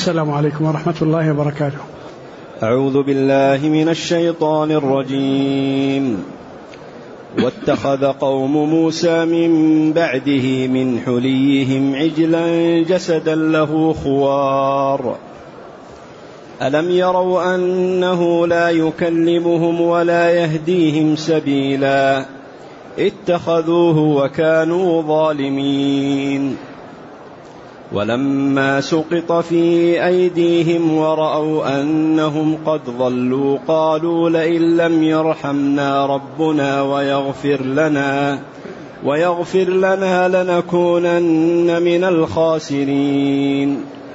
السلام عليكم ورحمة الله وبركاته. أعوذ بالله من الشيطان الرجيم. واتخذ قوم موسى من بعده من حليهم عجلا جسدا له خوار ألم يروا أنه لا يكلمهم ولا يهديهم سبيلا اتخذوه وكانوا ظالمين. ولما سقط في أيديهم ورأوا أنهم قد ضلوا قالوا لئن لم يرحمنا ربنا ويغفر لنا لنكونن من الخاسرين.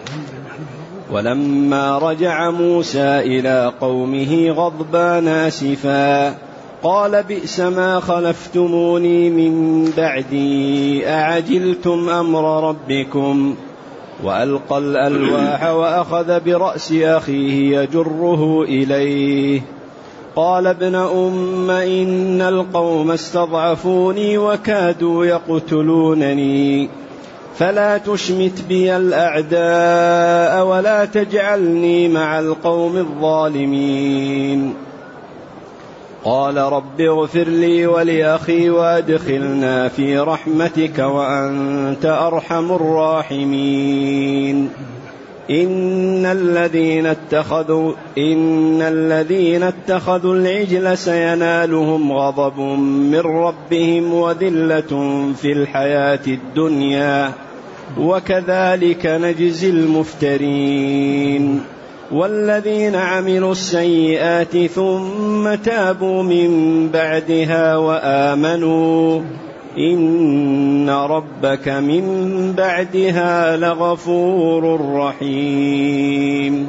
ولما رجع موسى إلى قومه غضبان آسفا قال بئس ما خلفتموني من بعدي أعجلتم أمر ربكم وألقى الألواح وأخذ برأس أخيه يجره إليه قال ابن أم إن القوم استضعفوني وكادوا يقتلونني فلا تشمت بي الأعداء ولا تجعلني مع القوم الظالمين. قال رب اغفر لي ولأخي وأدخلنا في رحمتك وأنت أرحم الراحمين. إن الذين اتخذوا العجل سينالهم غضب من ربهم وذلة في الحياة الدنيا وكذلك نجزي المفترين. والذين عملوا السيئات ثم تابوا من بعدها وآمنوا إن ربك من بعدها لغفور رحيم.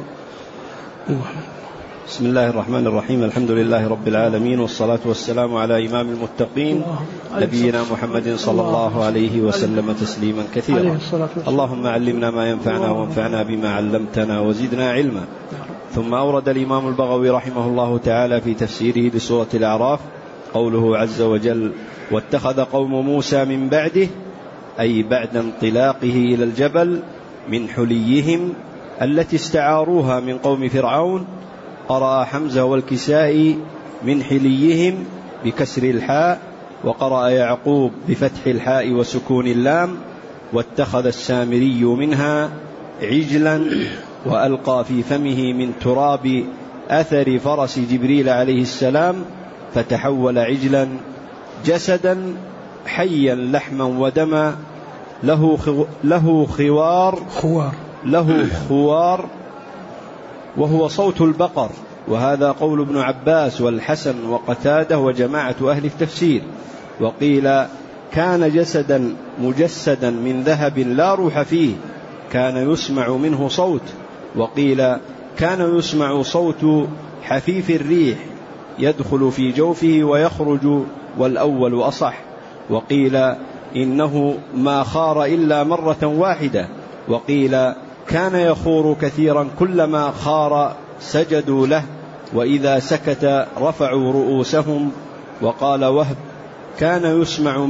بسم الله الرحمن الرحيم. الحمد لله رب العالمين والصلاة والسلام على إمام المتقين نبينا محمد صلى الله عليه وسلم تسليما كثيرا. اللهم علمنا ما ينفعنا وانفعنا بما علمتنا وزدنا علما. ثم أورد الإمام البغوي رحمه الله تعالى في تفسيره لسورة الأعراف قوله عز وجل واتخذ قوم موسى من بعده أي بعد انطلاقه إلى الجبل من حليهم التي استعاروها من قوم فرعون. قرأ حمزة والكسائي من حليهم بكسر الحاء وقرأ يعقوب بفتح الحاء وسكون اللام. واتخذ السامري منها عجلا وألقى في فمه من تراب أثر فرس جبريل عليه السلام فتحول عجلا جسدا حيا لحما ودما له خوار وهو صوت البقر. وهذا قول ابن عباس والحسن وقتاده وجماعة أهل التفسير. وقيل كان جسدا مجسدا من ذهب لا روح فيه كان يسمع منه صوت. وقيل كان يسمع صوت حفيف الريح يدخل في جوفه ويخرج والأول أصح. وقيل إنه ما خار إلا مرة واحدة. وقيل كان يخور كثيرا كلما خار سجدوا له وإذا سكت رفعوا رؤوسهم. وقال وهب كان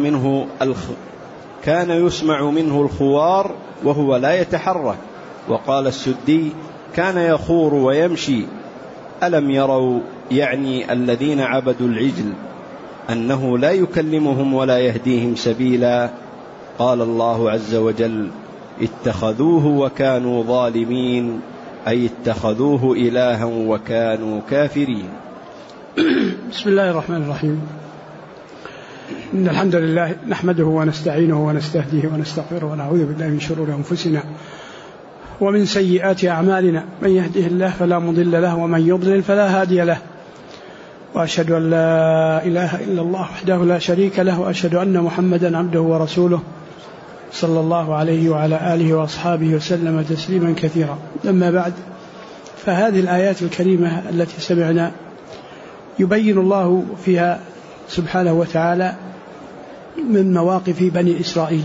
يسمع منه الخوار وهو لا يتحرك. وقال السدي كان يخور ويمشي. ألم يروا يعني الذين عبدوا العجل أنه لا يكلمهم ولا يهديهم سبيلا. قال الله عز وجل اتخذوه وكانوا ظالمين أي اتخذوه إلها وكانوا كافرين. بسم الله الرحمن الرحيم. إن الحمد لله نحمده ونستعينه ونستهديه ونستغفره ونعوذ بالله من شرور أنفسنا ومن سيئات أعمالنا من يهده الله فلا مضل له ومن يضلل فلا هادي له. وأشهد أن لا إله إلا الله وحده لا شريك له وأشهد أن محمدا عبده ورسوله صلى الله عليه وعلى آله وأصحابه وسلم تسليما كثيرا. أما بعد فهذه الآيات الكريمة التي سمعنا يبين الله فيها سبحانه وتعالى من مواقف بني إسرائيل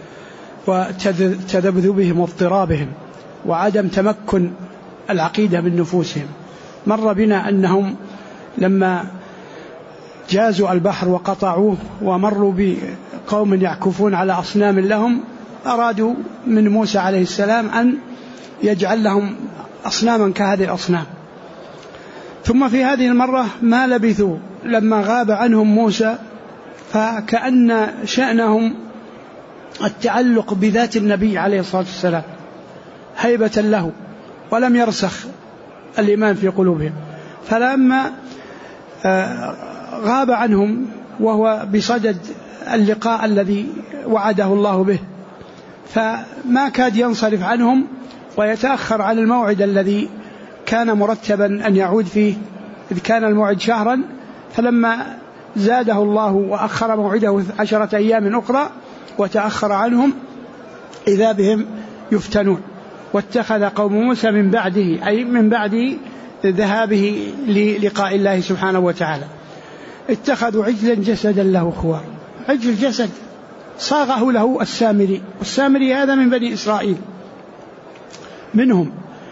وتذبذبهم واضطرابهم وعدم تمكن العقيدة من نفوسهم. مر بنا أنهم لما جازوا البحر وقطعوه ومروا بقوم يعكفون على أصنام لهم أرادوا من موسى عليه السلام أن يجعل لهم أصناما كهذه الأصنام. ثم في هذه المرة ما لبثوا لما غاب عنهم موسى، فكأن شأنهم التعلق بذات النبي عليه الصلاة والسلام هيبة له، ولم يرسخ الإيمان في قلوبهم. فلما غاب عنهم وهو بصدد اللقاء الذي وعده الله به، فما كاد ينصرف عنهم ويتأخر عن الموعد الذي كان مرتبا أن يعود فيه، إذ كان الموعد شهرا، فلما زاده الله وأخر موعده 10 أيام أخرى وتأخر عنهم إذا بهم يفتنون. واتخذ قوم موسى من بعده، أي من بعد ذهابه للقاء الله سبحانه وتعالى، اتخذوا عجلا جسدا له خوار. عجل جسد صاغه له السامري، والسامري هذا من بني إسرائيل منهم،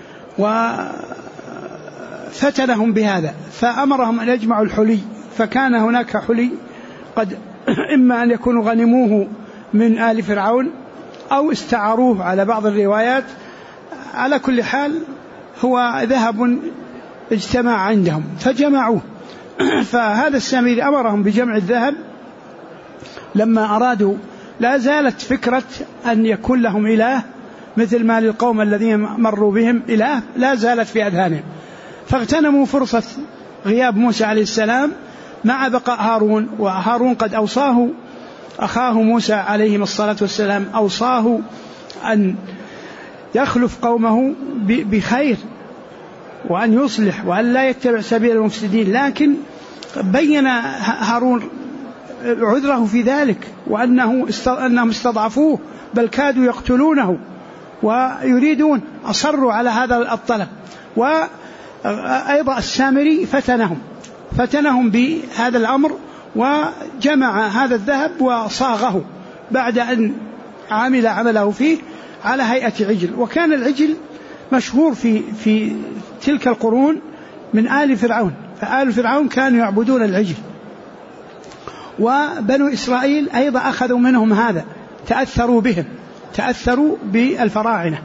وفتنهم بهذا فأمرهم أن يجمعوا الحلي. فكان هناك حلي قد إما أن يكونوا غنموه من آل فرعون أو استعاروه على بعض الروايات، على كل حال هو ذهب اجتمع عندهم فجمعوه. فهذا السامري أمرهم بجمع الذهب لما أرادوا، لا زالت فكرة أن يكون لهم إله مثل ما للقوم الذين مروا بهم إله لا زالت في أذهانهم، فاغتنموا فرصة غياب موسى عليه السلام مع بقاء هارون. وهارون قد أوصاه أخاه موسى عليه الصلاة والسلام، أوصاه أن يخلف قومه بخير وأن يصلح وأن لا يتبع سبيل المفسدين، لكن بين هارون عذره في ذلك، وأنهم استضعفوه بل كادوا يقتلونه ويريدون، أصروا على هذا الطلب. وأيضا السامري فتنهم بهذا الأمر، وجمع هذا الذهب وصاغه بعد أن عمله فيه على هيئة عجل. وكان العجل مشهور في تلك القرون من آل فرعون، فآل فرعون كانوا يعبدون العجل، وبنو إسرائيل أيضا أخذوا منهم هذا، تأثروا بالفراعنة.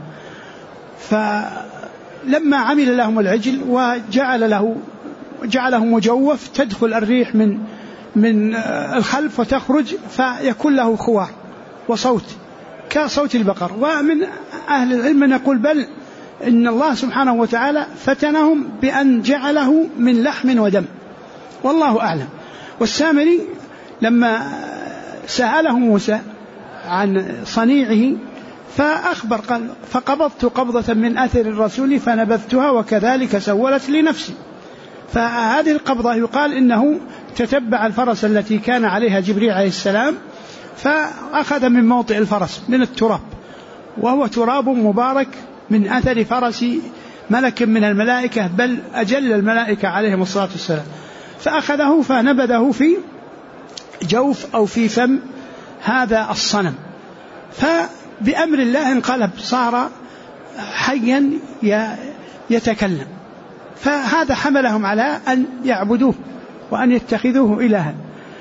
فلما عمل لهم العجل وجعله مجوف تدخل الريح من الخلف وتخرج، فيكون له خوار وصوت كصوت البقر. ومن أهل العلم من يقول بل إن الله سبحانه وتعالى فتنهم بأن جعله من لحم ودم، والله أعلم. والسامري لما سأله موسى عن صنيعه فأخبر قال فقبضت قبضة من أثر الرسول فنبذتها وكذلك سولت لنفسي. فهذه القبضة يقال إنه تتبع الفرس التي كان عليها جبريل عليه السلام، فأخذ من موطئ الفرس من التراب، وهو تراب مبارك من أثر فرس ملك من الملائكة، بل أجل الملائكة عليهم الصلاة والسلام، فأخذه فنبذه في جوف أو في فم هذا الصنم، فبأمر الله انقلب، صار حيا يتكلم. فهذا حملهم على أن يعبدوه وأن يتخذوه إلها.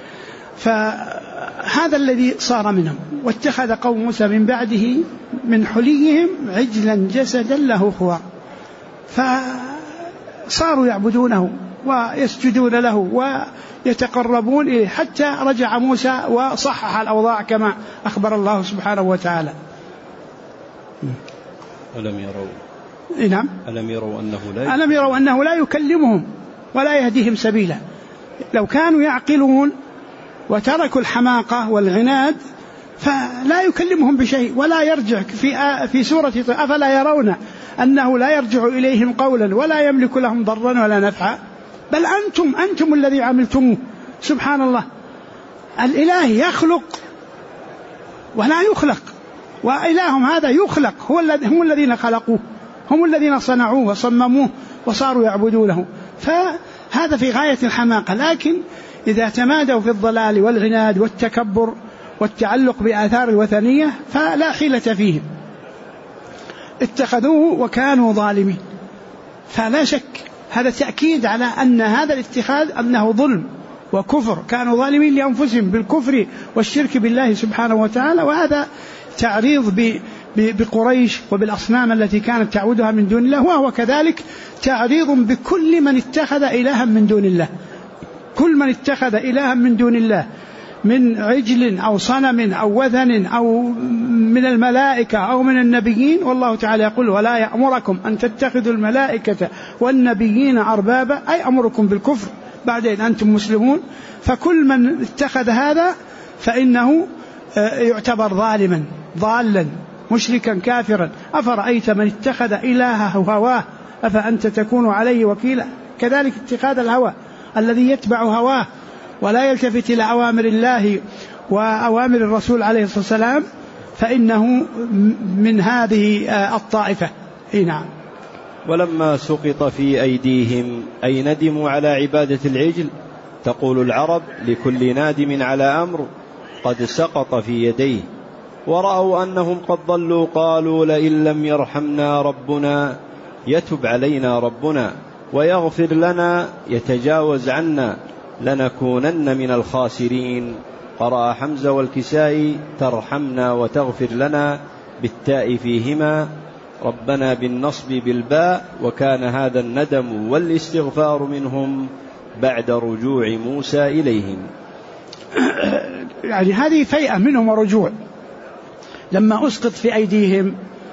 فهذا الذي صار منهم. واتخذ قوم موسى من بعده من حليهم عجلا جسدا له خوار، فصاروا يعبدونه ويسجدون له ويتقربون إليه، حتى رجع موسى وصحح الأوضاع كما أخبر الله سبحانه وتعالى. ألم يروا أنه لا يكلمهم ولا يهديهم سبيلا. لو كانوا يعقلون وتركوا الحماقة والعناد فلا يكلمهم بشيء ولا يرجع. في سورة أفلا يرون أنه لا يرجع إليهم قولا ولا يملك لهم ضرا ولا نفعا، بل أنتم الذي عملتموه. سبحان الله، الإله يخلق ولا يخلق، وإلههم هذا يخلق، هم الذين خلقوه، هم الذين صنعوه وصمموه وصاروا يعبدونه. فهذا في غاية الحماقة. لكن إذا تمادوا في الضلال والعناد والتكبر والتعلق بآثار الوثنية فلا حيلة فيهم. اتخذوه وكانوا ظالمين، فلا شك هذا تأكيد على أن هذا الاتخاذ أنه ظلم وكفر، كانوا ظالمين لأنفسهم بالكفر والشرك بالله سبحانه وتعالى. وهذا تعريض بقريش وبالأصنام التي كانت تعبدها من دون الله، وهو كذلك تعريض بكل من اتخذ إلها من دون الله. كل من اتخذ إلها من دون الله من عجل أو صنم أو وثن أو من الملائكة أو من النبيين، والله تعالى يقول: ولا يأمركم أن تتخذوا الملائكة والنبيين أربابا، أي أمركم بالكفر بعد إن أنتم مسلمون. فكل من اتخذ هذا فإنه يعتبر ظالما ضالا مشركا كافرا. أفرأيت من اتخذ إلهه هواه أفأنت تكون عليه وكيلا. كذلك اتخاذ الهوى الذي يتبع هواه ولا يلتفت إلى أوامر الله وأوامر الرسول عليه الصلاة والسلام فإنه من هذه الطائفة. نعم. ولما سقط في أيديهم أي ندموا على عبادة العجل، تقول العرب: لكل نادم على أمر قد سقط في يديه. ورأوا أنهم قد ضلوا قالوا: لئن لم يرحمنا ربنا يتب علينا ربنا ويغفر لنا يتجاوز عنا لنكونن من الخاسرين. قرأ حمزة والكسائي: ترحمنا وتغفر لنا بالتاء فيهما، ربنا بالنصب بالباء. وكان هذا الندم والاستغفار منهم بعد رجوع موسى إليهم. يعني هذه فيئة منهم ورجوع. لما أسقط في أيديهم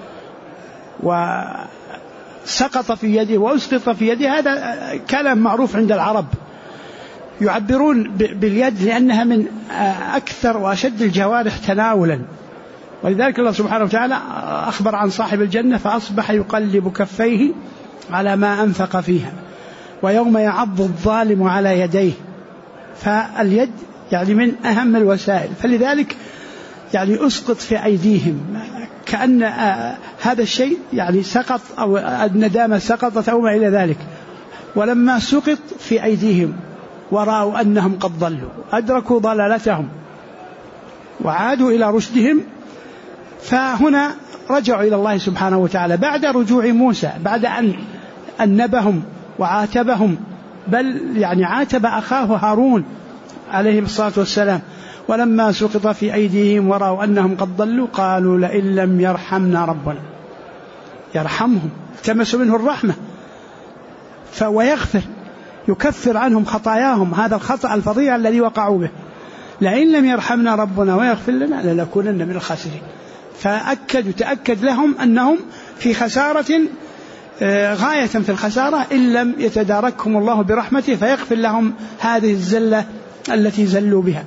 وسقط في يده وأسقط في يده، هذا كلام معروف عند العرب، يعبرون باليد لأنها من أكثر وأشد الجوارح تناولا. ولذلك الله سبحانه وتعالى أخبر عن صاحب الجنة: فأصبح يقلب كفيه على ما أنفق فيها ويوم يعض الظالم على يديه. فاليد يعني من أهم الوسائل. فلذلك يعني أسقط في أيديهم، كأن هذا الشيء يعني سقط أو الندامة سقطت أو ما إلى ذلك. ولما سقط في أيديهم ورأوا أنهم قد ضلوا أدركوا ضلالتهم وعادوا إلى رشدهم، فهنا رجعوا إلى الله سبحانه وتعالى بعد رجوع موسى، بعد أن أنبهم وعاتبهم، بل يعني عاتب أخاه هارون عليه الصلاة والسلام. ولما سقط في أيديهم ورأوا أنهم قد ضلوا قالوا: لئن لم يرحمنا ربنا. يرحمهم، التمسوا منه الرحمة ويغفر، يكفر عنهم خطاياهم، هذا الخطأ الفظيع الذي وقعوا به. لئن لم يرحمنا ربنا ويغفر لنا لنكونن من الخاسرين. تأكد لهم أنهم في خسارة غاية في الخسارة إن لم يتداركهم الله برحمته فيغفر لهم هذه الزلة التي زلوا بها.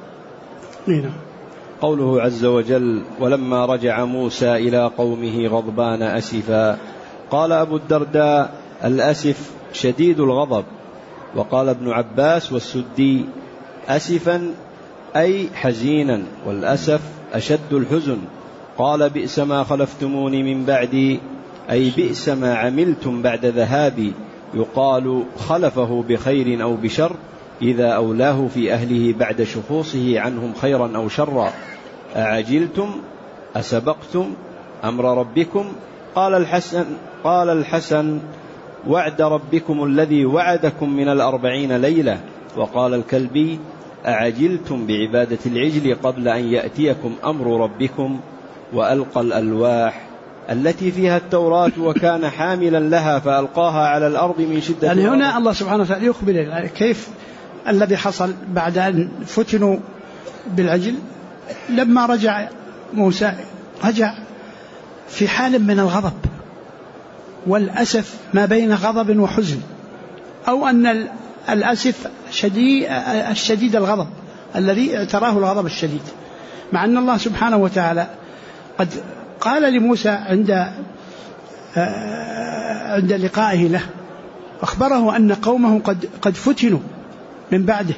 هنا قوله عز وجل: ولما رجع موسى إلى قومه غضبان أسفا. قال أبو الدرداء: الأسف شديد الغضب. وقال ابن عباس والسدي: أسفا أي حزينا، والأسف أشد الحزن. قال: بئس ما خلفتموني من بعدي، أي بئس ما عملتم بعد ذهابي. يقال خلفه بخير أو بشر إذا أولاه في أهله بعد شخوصه عنهم خيرا أو شرا. أعجلتم أسبقتم أمر ربكم. قال الحسن: وعد ربكم الذي وعدكم من 40 ليلة. وقال الكلبي: أعجلتم بعبادة العجل قبل أن يأتيكم أمر ربكم. وألقى الألواح التي فيها التوراة وكان حاملا لها فألقاها على الأرض من شدة. يعني هنا الله سبحانه وتعالى يخبر كيف الذي حصل بعد أن فتنوا بالعجل. لما رجع موسى رجع في حال من الغضب والأسف، ما بين غضب وحزن، أو أن الأسف الشديد الغضب الذي اعتراه الغضب الشديد، مع أن الله سبحانه وتعالى قد قال لموسى عند لقائه له، أخبره أن قومه قد فتنوا من بعده،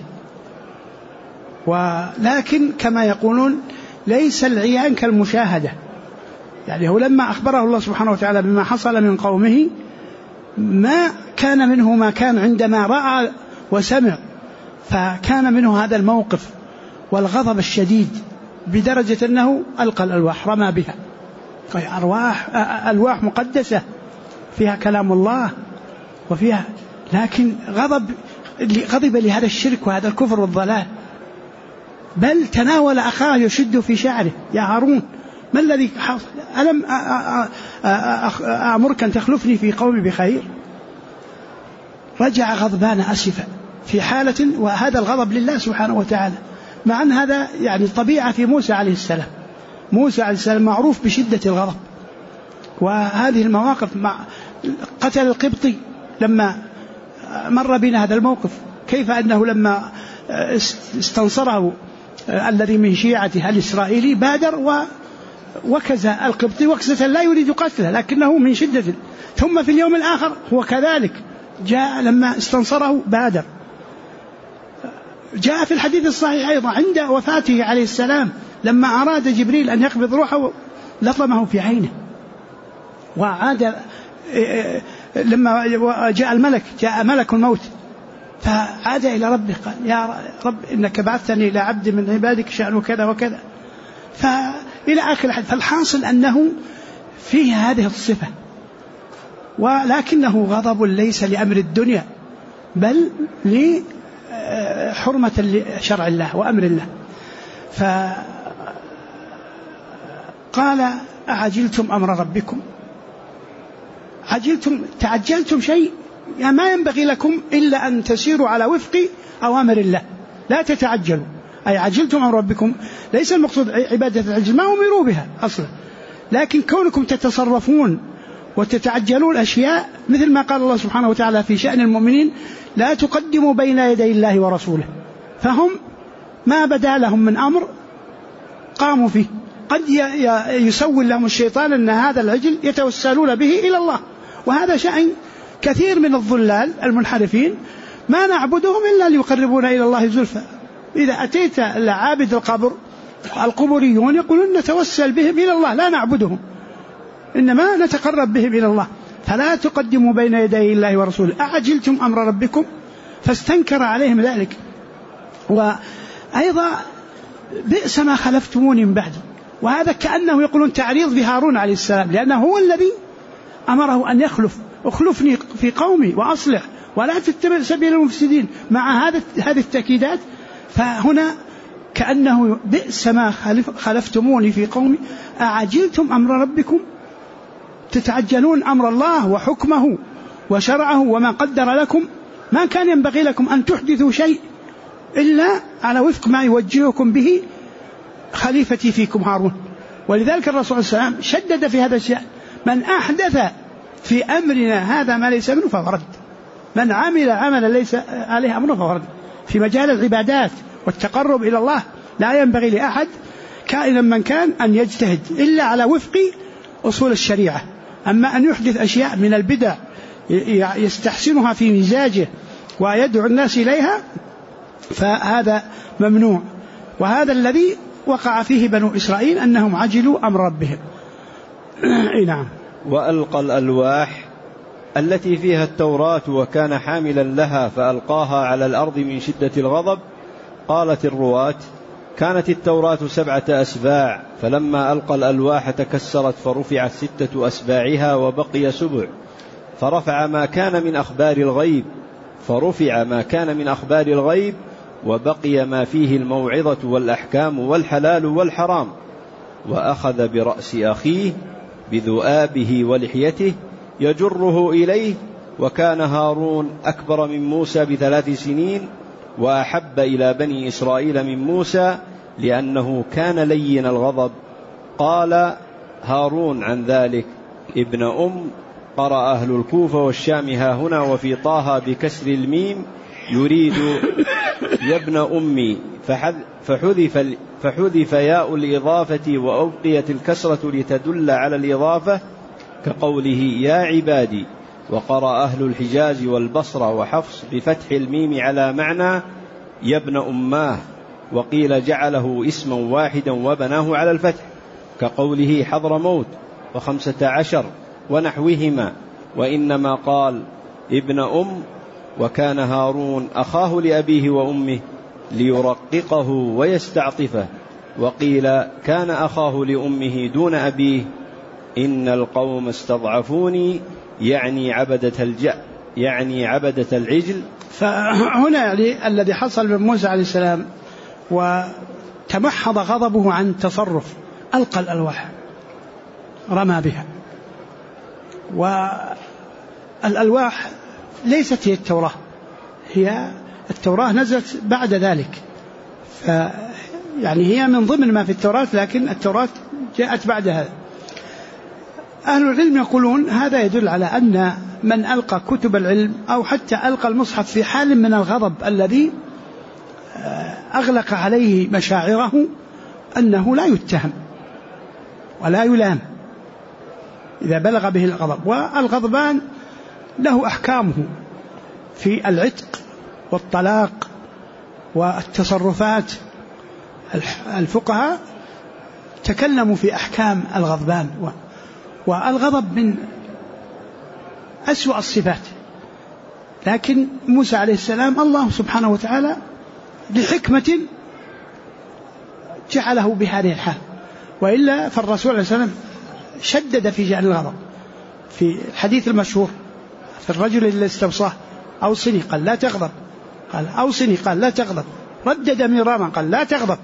ولكن كما يقولون ليس العيان كالمشاهدة. يعني هو لما أخبره الله سبحانه وتعالى بما حصل من قومه ما كان منه ما كان عندما رأى وسمع، فكان منه هذا الموقف والغضب الشديد بدرجة أنه ألقى الألواح رمى بها. ألواح مقدسة فيها كلام الله وفيها، لكن غضب لهذا الشرك وهذا الكفر والضلال، بل تناول أخاه يشد في شعره: يا هارون ما الذي حصل؟ ألم أمرك أن تخلفني في قومي بخير؟ رجع غضبان أسفا في حالة، وهذا الغضب لله سبحانه وتعالى، مع أن هذا يعني طبيعة في موسى عليه السلام. موسى عليه السلام معروف بشدة الغضب، وهذه المواقف مع قتل القبطي لما مر بنا هذا الموقف، كيف أنه لما استنصره الذي من شيعته الإسرائيلي بادر وكز القبطي وكزة لا يريد قتله لكنه من شدة. ثم في اليوم الآخر هو كذلك جاء لما استنصره بادر. جاء في الحديث الصحيح أيضا عند وفاته عليه السلام لما أراد جبريل أن يقبض روحه لطمه في عينه، وعاد لما جاء ملك الموت فعاد إلى ربه قال يا رب إنك بعثتني إلى عبد من عبادك شأنه كذا وكذا، فإلى آخر الحديث. فالحاصل أنه فيه هذه الصفة، ولكنه غضب ليس لأمر الدنيا بل لحرمة لشرع الله وأمر الله. فقال أعجلتم أمر ربكم، تعجلتم شيء ما ينبغي لكم إلا أن تسيروا على وفق أوامر الله، لا تتعجلوا. أي عجلتم أمر ربكم ليس المقصود عبادة العجل، ما أمروا بها أصلا، لكن كونكم تتصرفون وتتعجلون أشياء، مثل ما قال الله سبحانه وتعالى في شأن المؤمنين لا تقدموا بين يدي الله ورسوله. فهم ما بدا لهم من أمر قاموا فيه. قد يسول لهم الشيطان أن هذا العجل يتوسلون به إلى الله، وهذا شأن كثير من الضلال المنحرفين، ما نعبدهم إلا ليقربونا إلى الله زلفى. إذا أتيت لعابد القبر القبوريون يقولون نتوسل بهم إلى الله لا نعبدهم، إنما نتقرب بهم إلى الله. فلا تقدموا بين يدي الله ورسوله أعجلتم أمر ربكم، فاستنكر عليهم ذلك. وأيضا بئس ما خلفتموني من بعدي، وهذا كأنه يقولون تعريض بهارون عليه السلام، لأنه هو الذي أمره أن اخلفني في قومي وأصلح ولا تتبع سبيل المفسدين. مع هذه التأكيدات فهنا كأنه بئس ما خلفتموني في قومي أعجلتم أمر ربكم، تتعجلون أمر الله وحكمه وشرعه وما قدر لكم. ما كان ينبغي لكم أن تحدثوا شيء إلا على وفق ما يوجهكم به خليفتي فيكم هارون. ولذلك الرسول صلى الله عليه وسلم شدد في هذا الشيء: من أحدث في أمرنا هذا ما ليس منه فهو رد، من عمل عملا ليس عليه أمره فهو رد. في مجال العبادات والتقرب إلى الله لا ينبغي لأحد كائنا من كان أن يجتهد إلا على وفق أصول الشريعة. أما أن يحدث أشياء من البدع يستحسنها في مزاجه ويدعو الناس إليها فهذا ممنوع. وهذا الذي وقع فيه بنو إسرائيل أنهم عجلوا أمر ربهم. نعم. وألقى الألواح التي فيها التوراة وكان حاملا لها فألقاها على الأرض من شدة الغضب. قالت الرواة: كانت التوراة 7 أسباع، فلما ألقى الألواح تكسرت فرفعت 6 أسباعها وبقي 7، فرفع ما كان من أخبار الغيب وبقي ما فيه الموعظة والأحكام والحلال والحرام. وأخذ برأس أخيه بذؤابه ولحيته يجره إليه، وكان هارون أكبر من موسى ب3 سنين وأحب إلى بني إسرائيل من موسى لأنه كان لين الغضب. قال هارون عن ذلك: ابن أم. قرأ أهل الكوفة والشام هاهنا وفي طه بكسر الميم يريد يا ابن أمي، فحذف ياء الإضافة وأبقيت الكسرة لتدل على الإضافة كقوله يا عبادي. وقرأ أهل الحجاز والبصرة وحفص بفتح الميم على معنى يا ابن أماه، وقيل جعله اسما واحدا وبناه على الفتح كقوله حضرموت و15 ونحوهما. وإنما قال ابن أم. وكان هارون أخاه لأبيه وأمه ليرققه ويستعطفه. وقيل كان أخاه لأمه دون أبيه. إن القوم استضعفوني يعني عبدة العجل. فهنا الذي حصل من موسى عليه السلام وتمحض غضبه عن تصرف، ألقى الألواح رمى بها. والألواح ليست هي التوراة، هي التوراة نزلت بعد ذلك، يعني هي من ضمن ما في التوراة، لكن التوراة جاءت بعد هذا. أهل العلم يقولون هذا يدل على أن من ألقى كتب العلم أو حتى ألقى المصحف في حال من الغضب الذي أغلق عليه مشاعره أنه لا يتهم ولا يلام إذا بلغ به الغضب. والغضبان له أحكامه في العتق والطلاق والتصرفات. الفقهاء تكلموا في أحكام الغضبان، والغضب من أسوأ الصفات، لكن موسى عليه السلام الله سبحانه وتعالى لحكمة جعله بهذه الحال، وإلا فالرسول عليه السلام شدد في جعل الغضب. في الحديث المشهور في الرجل الذي استوصاه أوصني قال لا تغضب، قال أوصني قال لا تغضب، ردد مرارا قال لا تغضب.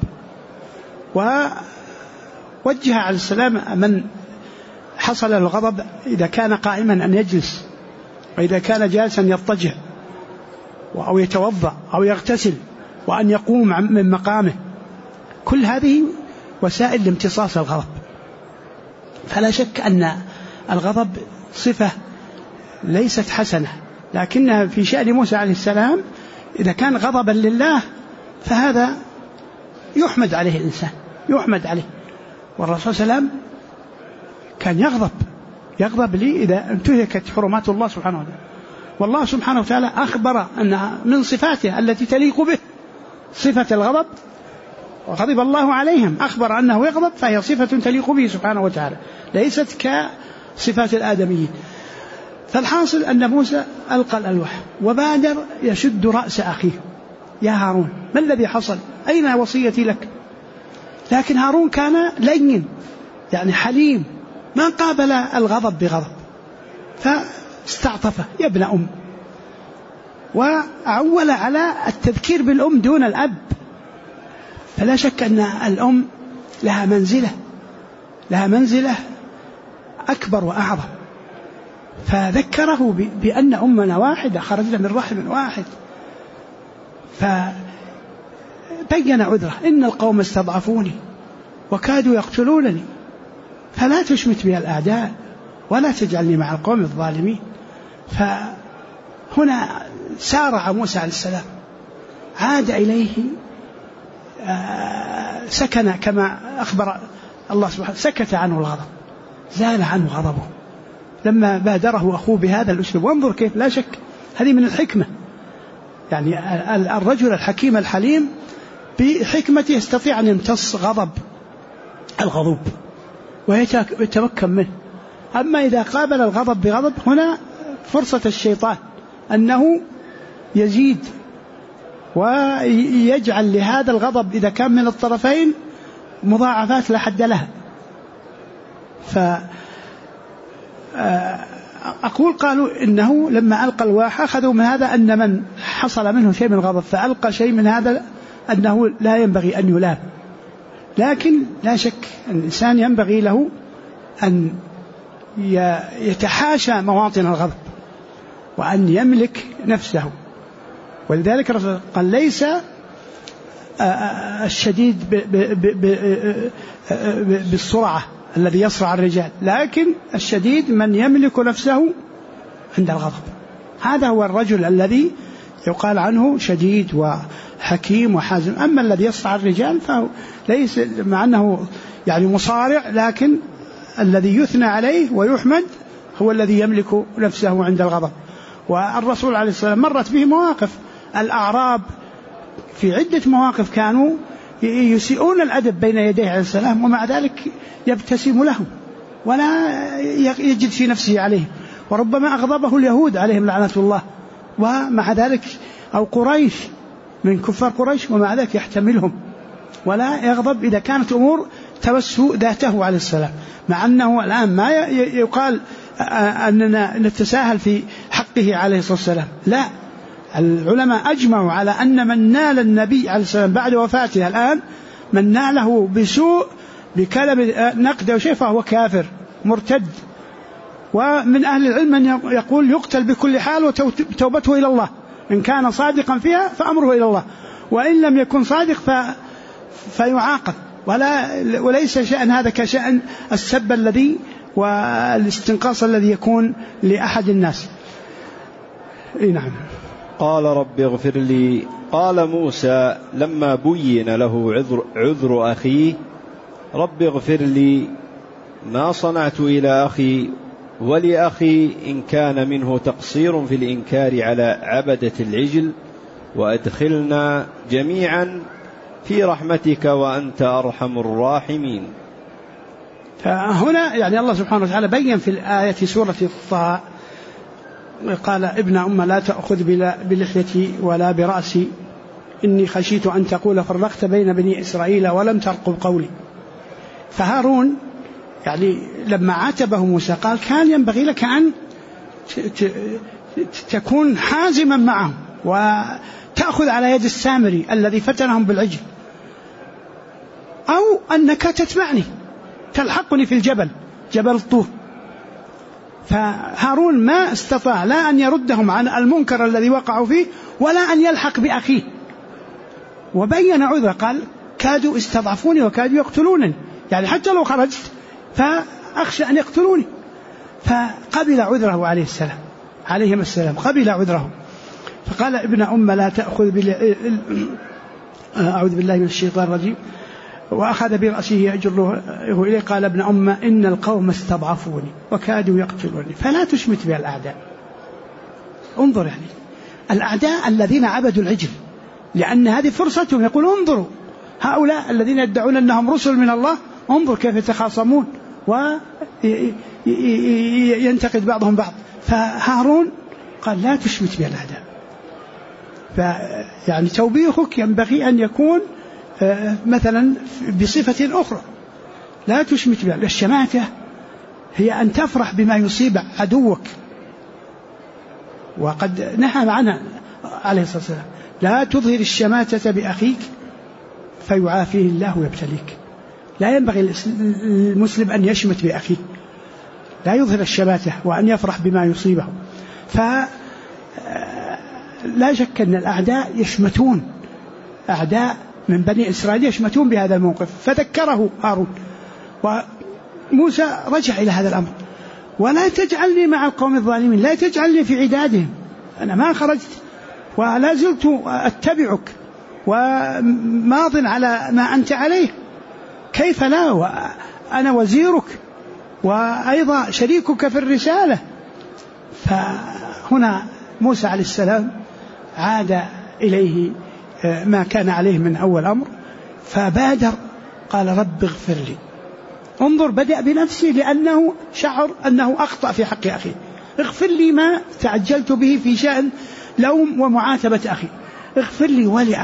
ووجه عليه السلام من حصل الغضب إذا كان قائما أن يجلس، وإذا كان جالسا يضطجع أو يتوضأ أو يغتسل، وأن يقوم من مقامه. كل هذه وسائل لامتصاص الغضب. فلا شك أن الغضب صفة ليست حسنة، لكنها في شأن موسى عليه السلام إذا كان غضبا لله فهذا يحمد عليه الإنسان، يحمد عليه. والرسول صلى الله عليه وسلم كان يغضب لي إذا انتهكت حرمات الله سبحانه وتعالى. والله سبحانه وتعالى أخبر أنها من صفاته التي تليق به صفة الغضب، وغضب الله عليهم، أخبر أنه يغضب، فهي صفة تليق به سبحانه وتعالى، ليست كصفات الآدميين. فالحاصل أن موسى ألقى الألواح وبادر يشد رأس أخيه، يا هارون ما الذي حصل؟ أين وصيتي لك؟ لكن هارون كان لين، يعني حليم، ما قابل الغضب بغضب، فاستعطفه يا ابن أم، وعول على التذكير بالأم دون الأب. فلا شك أن الأم لها منزلة أكبر وأعظم. فذكره بأن أمنا واحدة، خرجنا من رحم واحد. فبين عذره: إن القوم استضعفوني وكادوا يقتلونني فلا تشمت بي الأعداء ولا تجعلني مع القوم الظالمين. فهنا سارع موسى عليه السلام، عاد إليه، سكن كما أخبر الله سبحانه، سكت عنه الغضب، زال عنه غضبه لما بادره أخوه بهذا الأسلوب. وانظر كيف، لا شك هذه من الحكمة، يعني الرجل الحكيم الحليم بحكمته يستطيع أن يمتص غضب الغضوب ويتمكن منه. أما إذا قابل الغضب بغضب، هنا فرصة الشيطان أنه يزيد ويجعل لهذا الغضب إذا كان من الطرفين مضاعفات لا حد لها. أقول قالوا إنه لما ألقى الواح أخذوا من هذا أن من حصل منه شيء من الغضب فألقى شيء من هذا أنه لا ينبغي أن يلام. لكن لا شك أن الإنسان ينبغي له أن يتحاشى مواطن الغضب وأن يملك نفسه. ولذلك قال ليس الشديد بالسرعة الذي يصرع الرجال، لكن الشديد من يملك نفسه عند الغضب. هذا هو الرجل الذي يقال عنه شديد وحكيم وحازم. أما الذي يصرع الرجال فهو ليس، مع أنه يعني مصارع، لكن الذي يثنى عليه ويحمد هو الذي يملك نفسه عند الغضب. والرسول عليه السلام مرت به مواقف، الأعراب في عدة مواقف كانوا يسيئون الأدب بين يديه عليه السلام، ومع ذلك يبتسم لهم ولا يجد في نفسه عليه. وربما أغضبه اليهود عليهم لعنة الله، ومع ذلك أو قريش من كفار قريش، ومع ذلك يحتملهم ولا يغضب إذا كانت أمور تمس ذاته عليه السلام. مع أنه الآن ما يقال أننا نتساهل في حقه عليه الصلاة والسلام، لا، العلماء أجمعوا على أن من نال النبي عليه السلام بعد وفاته الآن، من ناله بسوء بكلمة نقد أو شيء فهو كافر مرتد. ومن أهل العلم من يقول يقتل بكل حال وتوبته إلى الله، إن كان صادقا فيها فأمره إلى الله، وإن لم يكن صادق فيعاقب، وليس شأن هذا كشأن السب الذي والاستنقاص الذي يكون لأحد الناس. نعم. قال رب اغفر لي. قال موسى لما بين له عذر أخيه: رب اغفر لي ما صنعت إلى أخي ولأخي إن كان منه تقصير في الإنكار على عبدة العجل، وأدخلنا جميعا في رحمتك وأنت أرحم الراحمين. فهنا يعني الله سبحانه وتعالى بين في الآية سورة الطه قال: ابن أم لا تأخذ بلحيتي ولا برأسي إني خشيت أن تقول فرقت بين بني إسرائيل ولم ترقب قولي. فهارون يعني لما عاتبه موسى قال: كان ينبغي لك أن تكون حازما معهم وتأخذ على يد السامري الذي فتنهم بالعجل، أو أنك تتبعني تلحقني في جبل الطور. فهارون ما استطاع لا أن يردهم عن المنكر الذي وقعوا فيه ولا أن يلحق بأخيه، وبين عذره قال: كادوا استضعفوني وكادوا يقتلونني، يعني حتى لو خرجت فأخشى أن يقتلوني. فقبل عذره عليهم السلام قبل عذره. فقال: ابن أم لا تأخذ أعوذ بالله من الشيطان الرجيم، وأخذ برأسه يجره إليه. قال: ابن أم إن القوم استضعفوني وكادوا يقتلوني فلا تشمت بها الأعداء. انظر يعني الأعداء الذين عبدوا العجل، لأن هذه فرصتهم، يقول: انظروا هؤلاء الذين يدعون أنهم رسل من الله، انظر كيف يتخاصمون وينتقد بعضهم بعض. فهارون قال: لا تشمت بها الأعداء. فيعني توبيخك ينبغي أن يكون مثلا بصفة أخرى، لا تشمت بها. الشماتة هي أن تفرح بما يصيب عدوك، وقد نهى عنها عليه الصلاة والسلام: لا تظهر الشماتة بأخيك فيعافيه الله ويبتليك. لا ينبغي المسلم أن يشمت بأخيه، لا يظهر الشماتة وأن يفرح بما يصيبه. فلا شك أن الأعداء يشمتون، أعداء من بني إسرائيل يشمتون بهذا الموقف. فذكره هارون، وموسى رجع إلى هذا الأمر: ولا تجعلني مع القوم الظالمين، لا تجعلني في عدادهم، أنا ما خرجت ولا زلت أتبعك وماض على ما أنت عليه، كيف لا، وأنا وزيرك وأيضا شريكك في الرسالة. فهنا موسى عليه السلام عاد إليه ما كان عليه من أول أمر، فبادر قال: رب اغفر لي. انظر، بدأ بنفسه لأنه شعر أنه أخطأ في حق أخيه. اغفر لي ما تعجلت به في شأن لوم ومعاتبة أخي، اغفر لي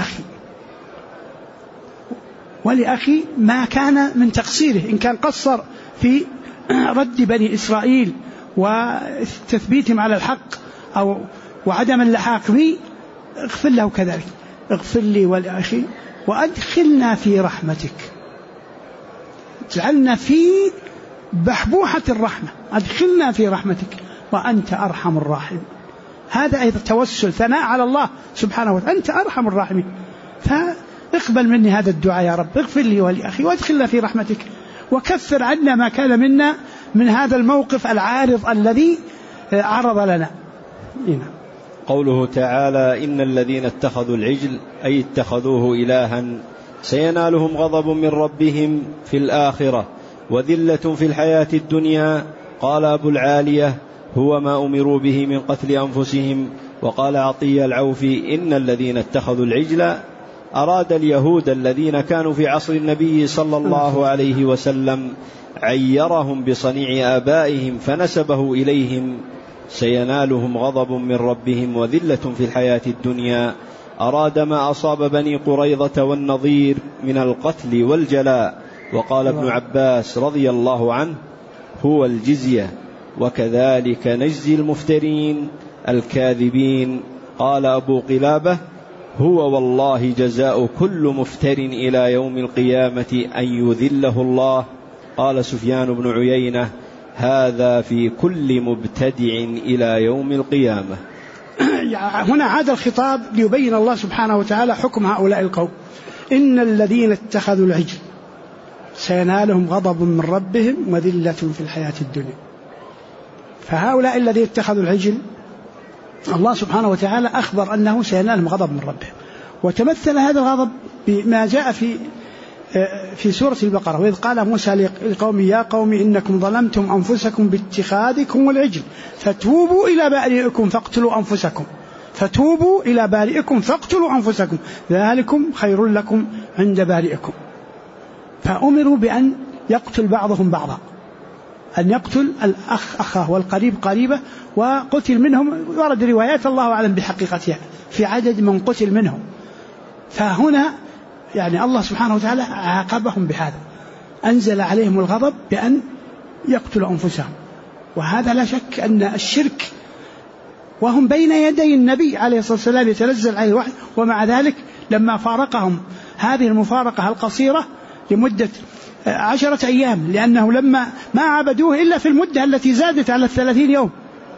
ولأخي ما كان من تقصيره، إن كان قصر في رد بني إسرائيل وتثبيتهم على الحق أو وعدم اللحاق بي، اغفر له كذلك. اغفر لي ولأخي وأدخلنا في رحمتك، اجعلنا في بحبوحة الرحمة، أدخلنا في رحمتك وأنت أرحم الراحمين. هذا أيضا توسل، ثناء على الله سبحانه وتعالى: أنت أرحم الراحمين، فاقبل مني هذا الدعاء يا رب، اغفر لي ولأخي وادخلنا في رحمتك، وكفر عنا ما كان منا من هذا الموقف العارض الذي عرض لنا. قوله تعالى: إن الذين اتخذوا العجل أي اتخذوه إلها سينالهم غضب من ربهم في الآخرة وذلة في الحياة الدنيا. قال أبو العالية: هو ما أمروا به من قتل أنفسهم. وقال عطية العوفي: إن الذين اتخذوا العجل أراد اليهود الذين كانوا في عصر النبي صلى الله عليه وسلم، عيرهم بصنيع آبائهم فنسبه إليهم، سينالهم غضب من ربهم وذلة في الحياة الدنيا. أراد ما أصاب بني قريظة والنضير من القتل والجلاء. وقال ابن عباس رضي الله عنه: هو الجزية، وكذلك نجزي المفترين الكاذبين. قال أبو قلابة: هو والله جزاء كل مفتر إلى يوم القيامة أن يذله الله. قال سفيان بن عيينة: هذا في كل مبتدع إلى يوم القيامة. هنا عاد الخطاب ليبين الله سبحانه وتعالى حكم هؤلاء القوم. إن الذين اتخذوا العجل سينالهم غضب من ربهم وذلة في الحياة الدنيا. فهؤلاء الذين اتخذوا العجل الله سبحانه وتعالى أخبر أنه سينالهم غضب من ربهم، وتمثل هذا الغضب بما جاء في سورة البقرة: وإذ قال موسى لقومه يا قوم إنكم ظلمتم أنفسكم باتخاذكم العجل فتوبوا إلى بارئكم فاقتلوا أنفسكم ذلكم خير لكم عند بارئكم. فأمروا بأن يقتل بعضهم بعضا، أن يقتل الأخ أخاه والقريب قريبه، وقتل منهم ورد روايات الله أعلم بحقيقتها في عدد من قتل منهم. فهنا يعني الله سبحانه وتعالى عاقبهم بهذا، أنزل عليهم الغضب بأن يقتلوا أنفسهم. وهذا لا شك أن الشرك، وهم بين يدي النبي عليه الصلاة والسلام يتنزل عليه الوحي، ومع ذلك لما فارقهم هذه المفارقة القصيرة لمدة 10 أيام، لأنه لما ما عبدوه إلا في المدة التي زادت على 30 يوم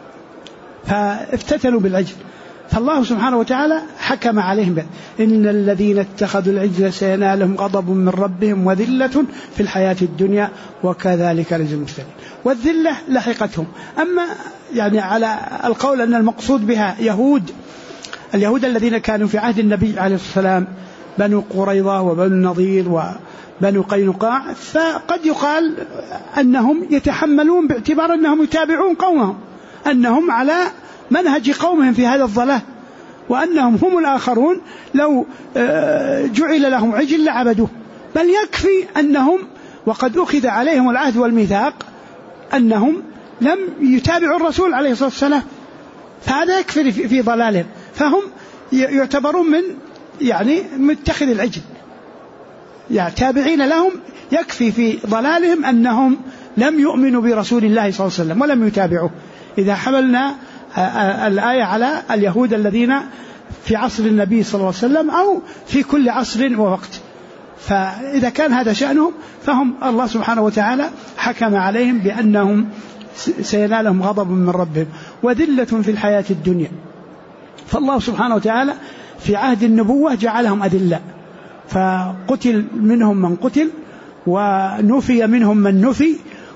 فافتتنوا بالعجل. فالله سبحانه وتعالى حكم عليهم إن الذين اتخذوا العجل سينالهم غضب من ربهم وذلة في الحياة الدنيا وكذلك نجزي المفترين. والذلة لحقتهم. أما يعني على القول أن المقصود بها اليهود الذين كانوا في عهد النبي عليه الصلاة والسلام، بنو قريظة وبنو النضير وبنو قينقاع، فقد يقال أنهم يتحملون باعتبار أنهم يتابعون قومهم، أنهم على منهج قومهم في هذا الضلال، وأنهم هم الآخرون لو جعل لهم عجل لعبدوه. بل يكفي أنهم وقد أخذ عليهم العهد والميثاق أنهم لم يتابعوا الرسول عليه الصلاة والسلام، فهذا يكفي في ضلالهم. فهم يعتبرون من يعني متخذ العجل، يعني تابعين لهم. يكفي في ضلالهم أنهم لم يؤمنوا برسول الله صلى الله عليه وسلم ولم يتابعوه. إذا حملنا الآية على اليهود الذين في عصر النبي صلى الله عليه وسلم أو في كل عصر ووقت، فإذا كان هذا شأنهم فهم الله سبحانه وتعالى حكم عليهم بأنهم سينالهم غضب من ربهم وذلة في الحياة الدنيا. فالله سبحانه وتعالى في عهد النبوة جعلهم أذلاء، فقتل منهم من قتل ونفي منهم من نفي،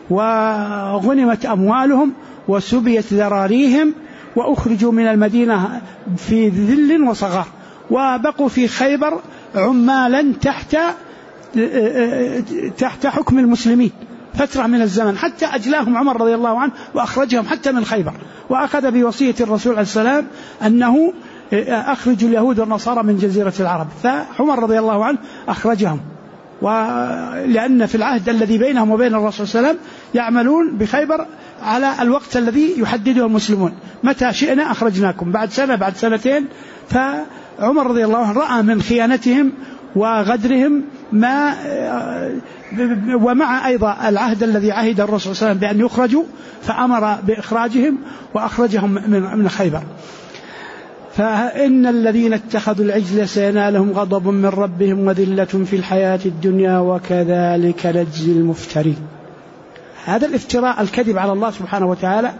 وغنمت أموالهم وسبيت ذراريهم، وأخرجوا من المدينة في ذل وصغار، وبقوا في خيبر عمالا تحت حكم المسلمين فترة من الزمن، حتى أجلاهم عمر رضي الله عنه وأخرجهم حتى من خيبر، وأخذ بوصية الرسول عليه السلام أنه أخرج اليهود والنصارى من جزيرة العرب، فعمر رضي الله عنه أخرجهم، ولأن في العهد الذي بينهم وبين الرسول صلى الله عليه وسلم يعملون بخيبر على الوقت الذي يحدده المسلمون، متى شئنا أخرجناكم، بعد سنة بعد سنتين. فعمر رضي الله عنه رأى من خيانتهم وغدرهم ما، ومع أيضا العهد الذي عهد الرسول صلى الله عليه وسلم بأن يخرجوا، فأمر بإخراجهم وأخرجهم من خيبر. فإن الذين اتخذوا العجل سينالهم غضب من ربهم وذلة في الحياة الدنيا وكذلك نجزي المفترين. هذا الافتراء الكذب على الله سبحانه وتعالى،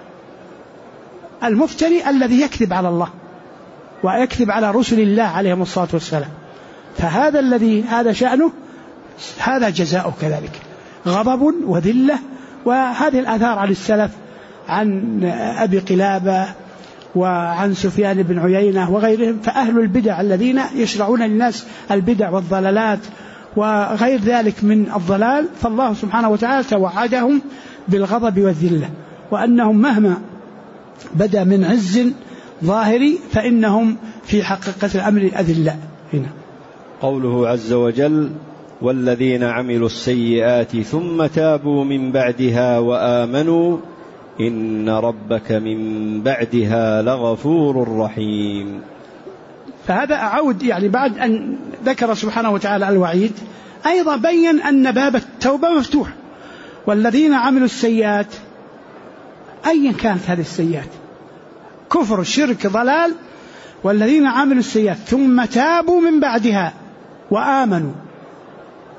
المفتري الذي يكذب على الله ويكذب على رسل الله عليهم الصلاة والسلام، فهذا الذي هذا شأنه، هذا جزاؤه كذلك غضب وذلة. وهذه الآثار عن السلف، عن أبي قلابة وعن سفيان بن عيينة وغيرهم، فأهل البدع الذين يشرعون للناس البدع والضلالات وغير ذلك من الضلال، فالله سبحانه وتعالى توعدهم بالغضب والذلة، وأنهم مهما بدأ من عز ظاهري فإنهم في حقيقة الأمر أذلاء. هنا قوله عز وجل: والذين عملوا السيئات ثم تابوا من بعدها وآمنوا إن ربك من بعدها لغفور رحيم. فهذا أعود يعني بعد أن ذكر سبحانه وتعالى الوعيد، أيضا بين أن باب التوبة مفتوح. والذين عملوا السيئات، أيا كانت هذه السيئات، كفر شرك ضلال، والذين عملوا السيئات ثم تابوا من بعدها وآمنوا،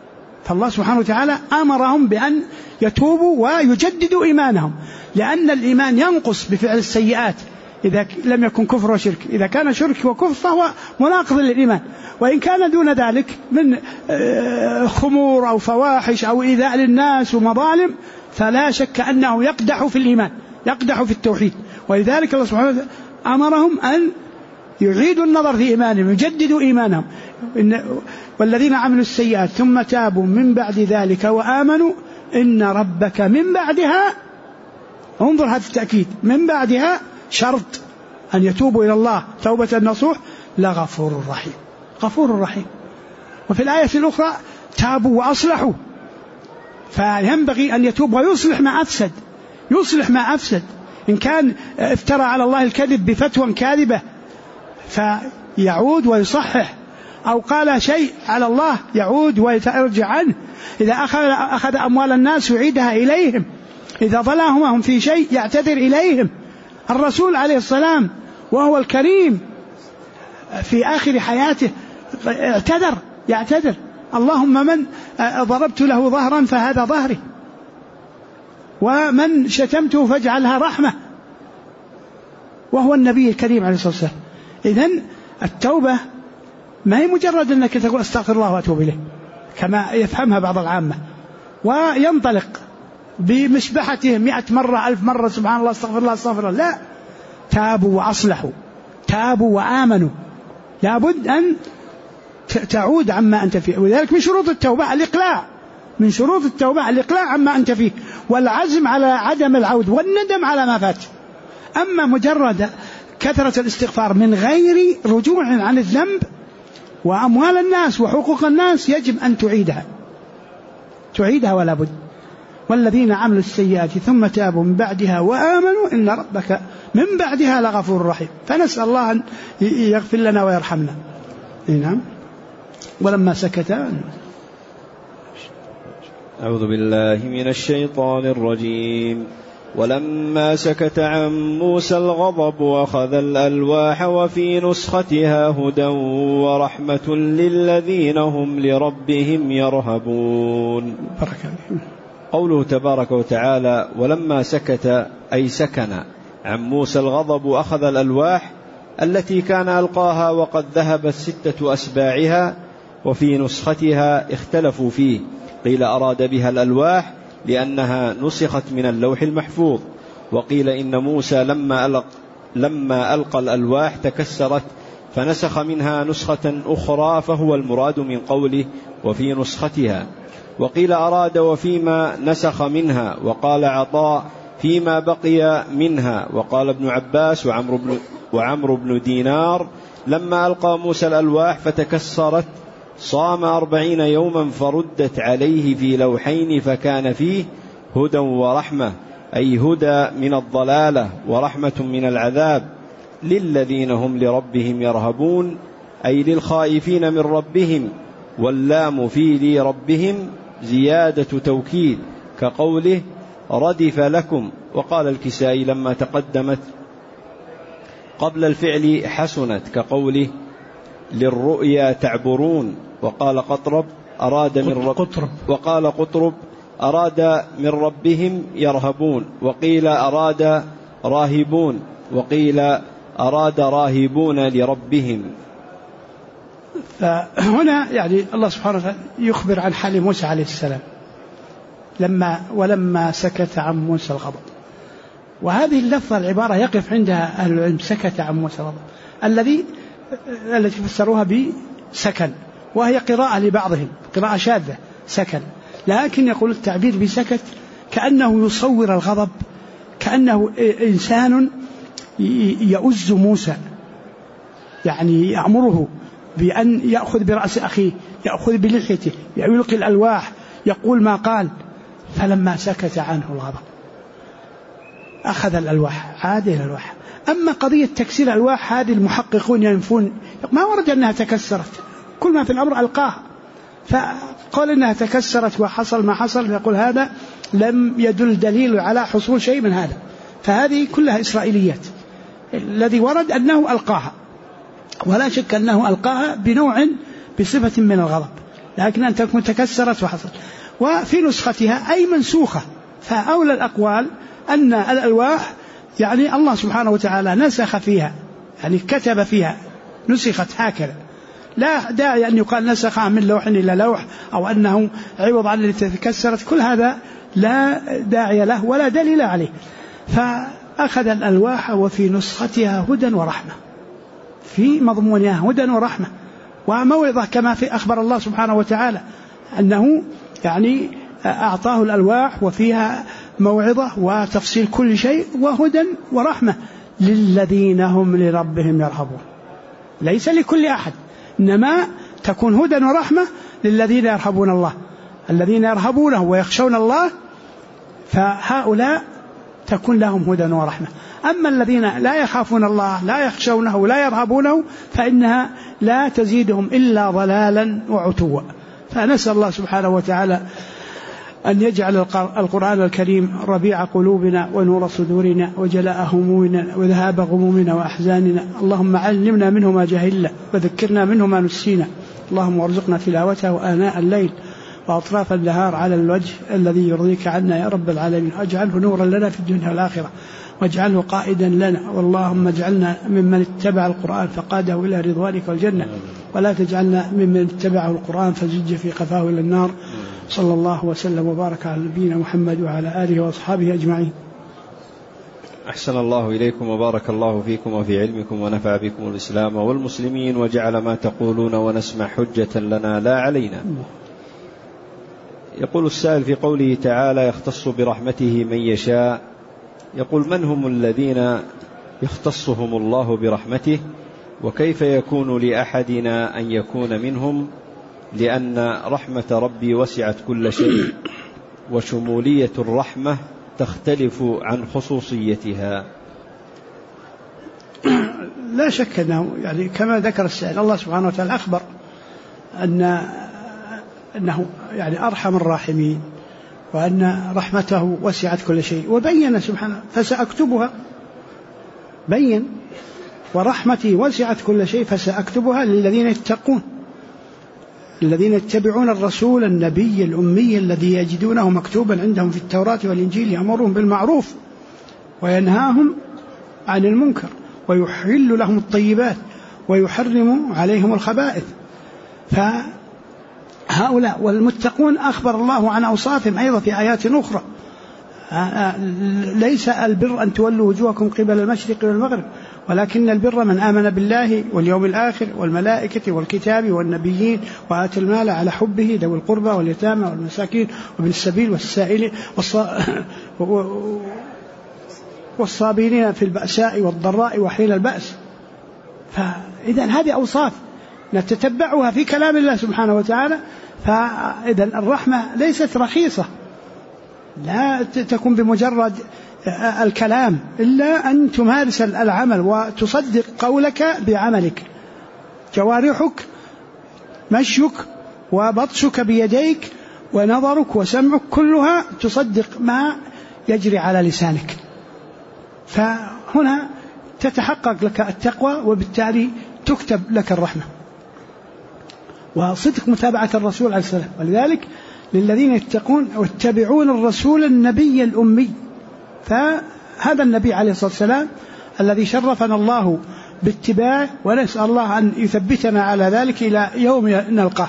فالله سبحانه وتعالى أمرهم بأن يتوبوا ويجددوا إيمانهم، لأن الإيمان ينقص بفعل السيئات إذا لم يكن كفر وشرك. إذا كان شرك وكفر فهو مناقض للإيمان، وإن كان دون ذلك من خمور أو فواحش أو إيذاء للناس ومظالم فلا شك أنه يقدح في الإيمان، يقدح في التوحيد. ولذلك الله سبحانه وتعالى أمرهم أن يعيدوا النظر في إيمانهم، يجددوا إيمانهم. والذين عملوا السيئات ثم تابوا من بعد ذلك وآمنوا إن ربك من بعدها، انظر هذا التأكيد، من بعدها شرط أن يتوبوا إلى الله توبة نصوح لغفور رحيم، غفور رحيم. وفي الآية الأخرى تابوا وأصلحوا، فينبغي أن يتوب ويصلح ما أفسد، يصلح ما أفسد. إن كان افترى على الله الكذب بفتوى كاذبة فيعود ويصحح، أو قال شيء على الله يعود ويرجع عنه. إذا أخذ أموال الناس يعيدها إليهم، إذا ظلمهم في شيء يعتذر إليهم. الرسول عليه السلام وهو الكريم في آخر حياته اعتذر، يعتذر: اللهم من ضربت له ظهرا فهذا ظهري، ومن شتمته فاجعلها رحمة، وهو النبي الكريم عليه الصلاة والسلام. إذن التوبة ما هي مجرد أنك تقول استغفر الله وأتوب إليه كما يفهمها بعض العامة وينطلق بمشبحته 100 مرة 1000 مرة سبحان الله استغفر الله استغفر الله. لا، تابوا وأصلحوا، تابوا وآمنوا، لابد أن تعود عما أنت فيه. ولذلك من شروط التوبة الإقلاع، من شروط التوبة الإقلاع عما أنت فيه، والعزم على عدم العود، والندم على ما فات. أما مجرد كثرة الاستغفار من غير رجوع عن الذنب وأموال الناس وحقوق الناس يجب أن تعيدها ولا بد. والذين عملوا السيئات ثم تابوا من بعدها وآمنوا إن ربك من بعدها لغفور رحيم. فنسأل الله أن يغفر لنا ويرحمنا. نعم. ولما سكت، أعوذ بالله من الشيطان الرجيم. ولما سكت عن موسى الغضب أخذ الألواح وفي نسختها هدى ورحمة للذين هم لربهم يرهبون. قوله تبارك وتعالى ولما سكت أي سكن عن موسى الغضب أخذ الألواح التي كان ألقاها وقد ذهبت 6 أسباعها، وفي نسختها اختلفوا فيه، قيل أراد بها الألواح لأنها نسخت من اللوح المحفوظ، وقيل إن موسى لما ألقى الألواح تكسرت فنسخ منها نسخة أخرى، فهو المراد من قوله وفي نسختها. وقيل أراد وفيما نسخ منها، وقال عطاء فيما بقي منها، وقال ابن عباس وعمرو بن دينار لما ألقى موسى الألواح فتكسرت صام 40 يوما فردت عليه في لوحين فكان فيه هدى ورحمة، أي هدى من الضلالة ورحمة من العذاب، للذين هم لربهم يرهبون، أي للخائفين من ربهم. واللام في لربهم زيادة توكيد كقوله ردف لكم. وقال الكسائي لما تقدمت قبل الفعل حسنت كقوله للرؤيا تعبرون. وقال قطرب أراد من ربهم يرهبون، وقيل أراد راهبون، وقيل أراد راهبون لربهم. فهنا يعني الله سبحانه وتعالى يخبر عن حال موسى عليه السلام ولما سكت عن موسى الغضب. وهذه اللفظة العبارة يقف عندها أهل العلم، سكت عن موسى الغضب، التي فسروها بسكن، وهي قراءة لبعضهم، قراءة شاذة سكن، لكن يقول التعبير بسكت كأنه يصور الغضب، كأنه إنسان يؤز موسى، يعني يأمره بأن يأخذ برأس أخيه، يأخذ بلحيته، يلقي الألواح، يقول ما قال. فلما سكت عنه الغضب أخذ الألواح، عاد إلى الألواح. أما قضية تكسير الألواح هذه المحققون ينفون، ما ورد أنها تكسرت، كل ما في الأمر ألقاها، فقال أنها تكسرت وحصل ما حصل، يقول هذا لم يدل دليل على حصول شيء من هذا، فهذه كلها إسرائيليات. الذي ورد أنه ألقاها، ولا شك أنه ألقاها بنوع بصفة من الغضب، لكن أن تكون تكسرت وحصل. وفي نسختها أي منسوخة. فأولى الأقوال أن الألواح يعني الله سبحانه وتعالى نسخ فيها، يعني كتب فيها، نسخت هكذا، لا داعي أن يقال نسخ من لوح إلى لوح أو أنه عوض عن التي تكسرت، كل هذا لا داعي له ولا دليل عليه. فأخذ الألواح وفي نسختها هدى ورحمة، في مضمونها هدى ورحمة وموعظة، كما في أخبر الله سبحانه وتعالى أنه يعني أعطاه الألواح وفيها موعظة وتفصيل كل شيء وهدى ورحمة للذين هم لربهم يرهبون. ليس لكل أحد، إنما تكون هدى ورحمة للذين يرهبون الله، الذين يرهبونه ويخشون الله، فهؤلاء تكون لهم هدى ورحمة. أما الذين لا يخافون الله، لا يخشونه ولا يرهبونه، فإنها لا تزيدهم إلا ضلالا وعتوا. فنسأل الله سبحانه وتعالى أن يجعل القرآن الكريم ربيع قلوبنا ونور صدورنا وجلاء همومنا وذهاب غمومنا وأحزاننا. اللهم علمنا منه ما جهلنا وذكرنا منه ما نسينا. اللهم وارزقنا تلاوته آناء الليل وأطراف النهار على الوجه الذي يرضيك عنا يا رب العالمين. أجعله نورا لنا في الدنيا والآخرة واجعله قائدا لنا. واللهم اجعلنا ممن اتبع القرآن فقاده إلى رضوانك والجنة، ولا تجعلنا ممن اتبعه القرآن فزج في قفاه إلى النار. صلى الله وسلم وبارك على نبينا محمد وعلى آله وأصحابه أجمعين. أحسن الله إليكم وبارك الله فيكم وفي علمكم ونفع بكم الإسلام والمسلمين وجعل ما تقولون ونسمع حجة لنا لا علينا. يقول السائل في قوله تعالى يختص برحمته من يشاء، يقول من هم الذين يختصهم الله برحمته، وكيف يكون لأحدنا أن يكون منهم، لأن رحمة ربي وسعت كل شيء وشمولية الرحمة تختلف عن خصوصيتها. لا شك أنه يعني كما ذكر السائل الله سبحانه وتعالى أخبر أنه يعني أرحم الراحمين وأن رحمته وسعت كل شيء، وبين سبحانه فسأكتبها، بين ورحمتي وسعت كل شيء فسأكتبها للذين يتقون، الذين يتبعون الرسول النبي الأمي الذي يجدونه مكتوبا عندهم في التوراة والإنجيل يأمرهم بالمعروف وينهاهم عن المنكر ويحل لهم الطيبات ويحرم عليهم الخبائث. فهؤلاء والمتقون أخبر الله عن أوصافهم أيضا في آيات أخرى. ليس البر أن تولوا وجوهكم قبل المشرق والمغرب، ولكن البر من آمن بالله واليوم الآخر والملائكة والكتاب والنبيين وآتى المال على حبه ذوي القربى واليتامى والمساكين وابن السبيل والسائلين والصابرين في البأساء والضراء وحين البأس. فإذا هذه أوصاف نتتبعها في كلام الله سبحانه وتعالى. فإذا الرحمة ليست رخيصة، لا تكون بمجرد الكلام، إلا أن تمارس العمل وتصدق قولك بعملك، جوارحك، مشيك وبطشك بيديك ونظرك وسمعك كلها تصدق ما يجري على لسانك. فهنا تتحقق لك التقوى وبالتالي تكتب لك الرحمة وصدق متابعة الرسول عليه السلام. ولذلك للذين يتقون ويتبعون الرسول النبي الأمي، فهذا النبي عليه الصلاة والسلام الذي شرفنا الله باتباعه، ونسأل الله أن يثبتنا على ذلك إلى يوم نلقاه.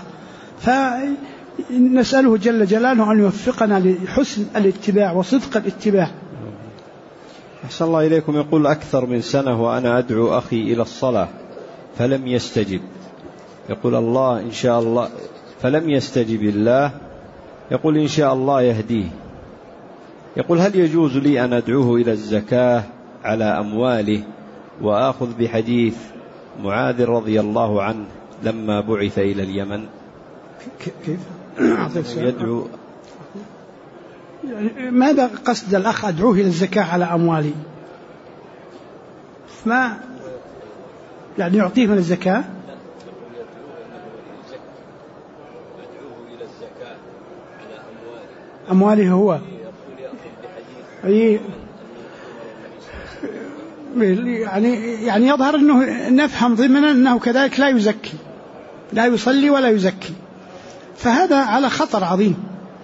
فنسأله جل جلاله أن يوفقنا لحسن الاتباع وصدق الاتباع. أحسن الله إليكم. يقول أكثر من سنة وأنا أدعو أخي إلى الصلاة فلم يستجب، يقول الله إن شاء الله، فلم يستجب الله، يقول إن شاء الله يهديه. يقول هل يجوز لي أن أدعوه إلى الزكاة على أمواله وآخذ بحديث معاذ رضي الله عنه لما بعث إلى اليمن؟ كيف يدعو؟ ماذا قصد الأخ أدعوه إلى الزكاة على أموالي؟ ما يعني يعطيه من الزكاة؟ أمواله هو يعني يظهر أنه نفهم ضمنا أنه كذلك لا يزكي، لا يصلي ولا يزكي، فهذا على خطر عظيم.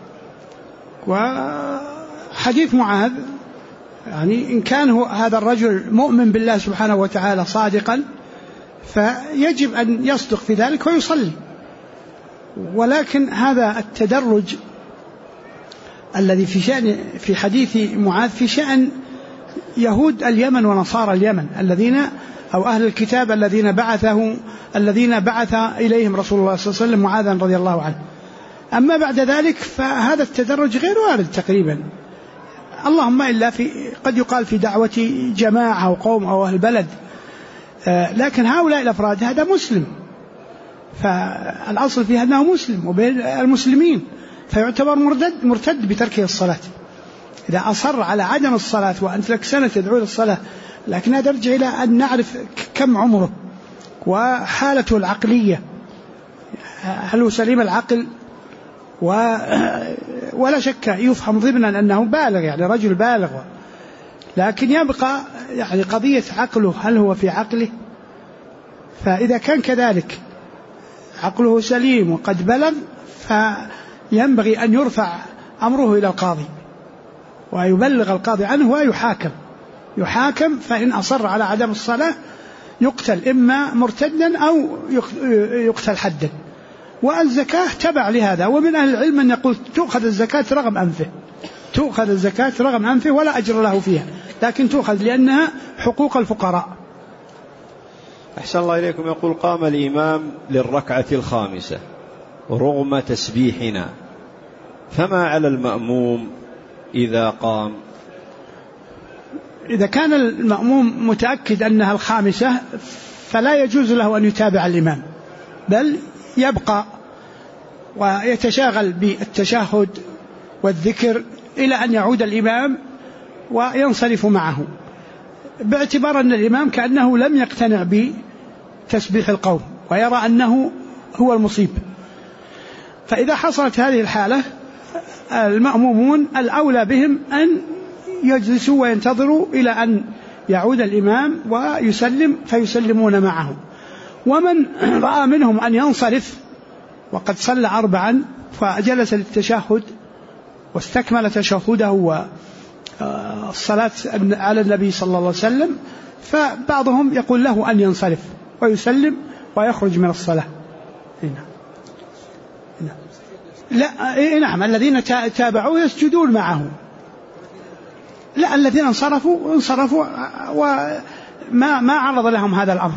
وحديث معاذ يعني إن كان هذا الرجل مؤمن بالله سبحانه وتعالى صادقا فيجب أن يصدق في ذلك ويصلي. ولكن هذا التدرج الذي في حديث معاذ في شأن يهود اليمن ونصارى اليمن الذين أو أهل الكتاب الذين بعث إليهم رسول الله صلى الله عليه وسلم معاذا رضي الله عنه. أما بعد ذلك فهذا التدرج غير وارد تقريبا، اللهم إلا قد يقال في دعوة جماعة أو قوم أو أهل بلد، لكن هؤلاء الأفراد هذا مسلم، فالأصل فيها أنه مسلم وبين المسلمين، فيعتبر مرتد بتركه الصلاة. إذا أصر على عدم الصلاة وأنت لك سنة تدعو للصلاة، لكن هذا يرجع إلى أن نعرف كم عمره وحالته العقلية، هل هو سليم العقل، ولا شك يفهم ضمنا أنه بالغ يعني رجل بالغ، لكن يبقى يعني قضية عقله، هل هو في عقله؟ فإذا كان كذلك عقله سليم وقد بلغ فينبغي أن يرفع أمره إلى القاضي ويبلغ القاضي عنه ويحاكم، فإن أصر على عدم الصلاة يقتل إما مرتدا أو يقتل حدا. والزكاة تبع لهذا، ومن أهل العلم من يقول تؤخذ الزكاة رغم أنفه ولا أجر له فيها، لكن تؤخذ لأنها حقوق الفقراء. أحسن الله إليكم. يقول قام الإمام للركعة الخامسة رغم تسبيحنا، فما على المأموم إذا قام؟ إذا كان المأموم متأكد أنها الخامسة فلا يجوز له أن يتابع الإمام، بل يبقى ويتشاغل بالتشهد والذكر إلى أن يعود الإمام وينصرف معه، باعتبار أن الإمام كأنه لم يقتنع بتسبيح القوم ويرى أنه هو المصيب. فإذا حصلت هذه الحالة المأمومون الأولى بهم أن يجلسوا وينتظروا إلى أن يعود الإمام ويسلم فيسلمون معه. ومن رأى منهم أن ينصرف وقد صلى 4 فجلس للتشهد واستكمل تشهده والصلاة على النبي صلى الله عليه وسلم، فبعضهم يقول له أن ينصرف ويسلم ويخرج من الصلاة. نعم الذين تابعوا يسجدون معه، لا الذين انصرفوا وما عرض لهم هذا الأمر.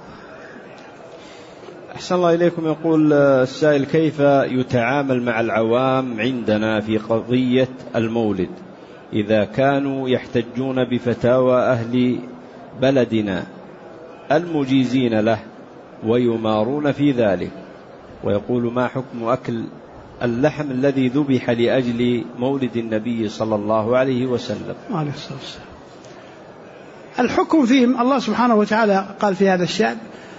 أحسن الله إليكم. يقول السائل كيف يتعامل مع العوام عندنا في قضية المولد إذا كانوا يحتجون بفتاوى أهل بلدنا المجيزين له ويمارون في ذلك، ويقول ما حكم أكل اللحم الذي ذبح لأجل مولد النبي صلى الله عليه وسلم؟ الحكم فيهم الله سبحانه وتعالى قال في هذا الشأن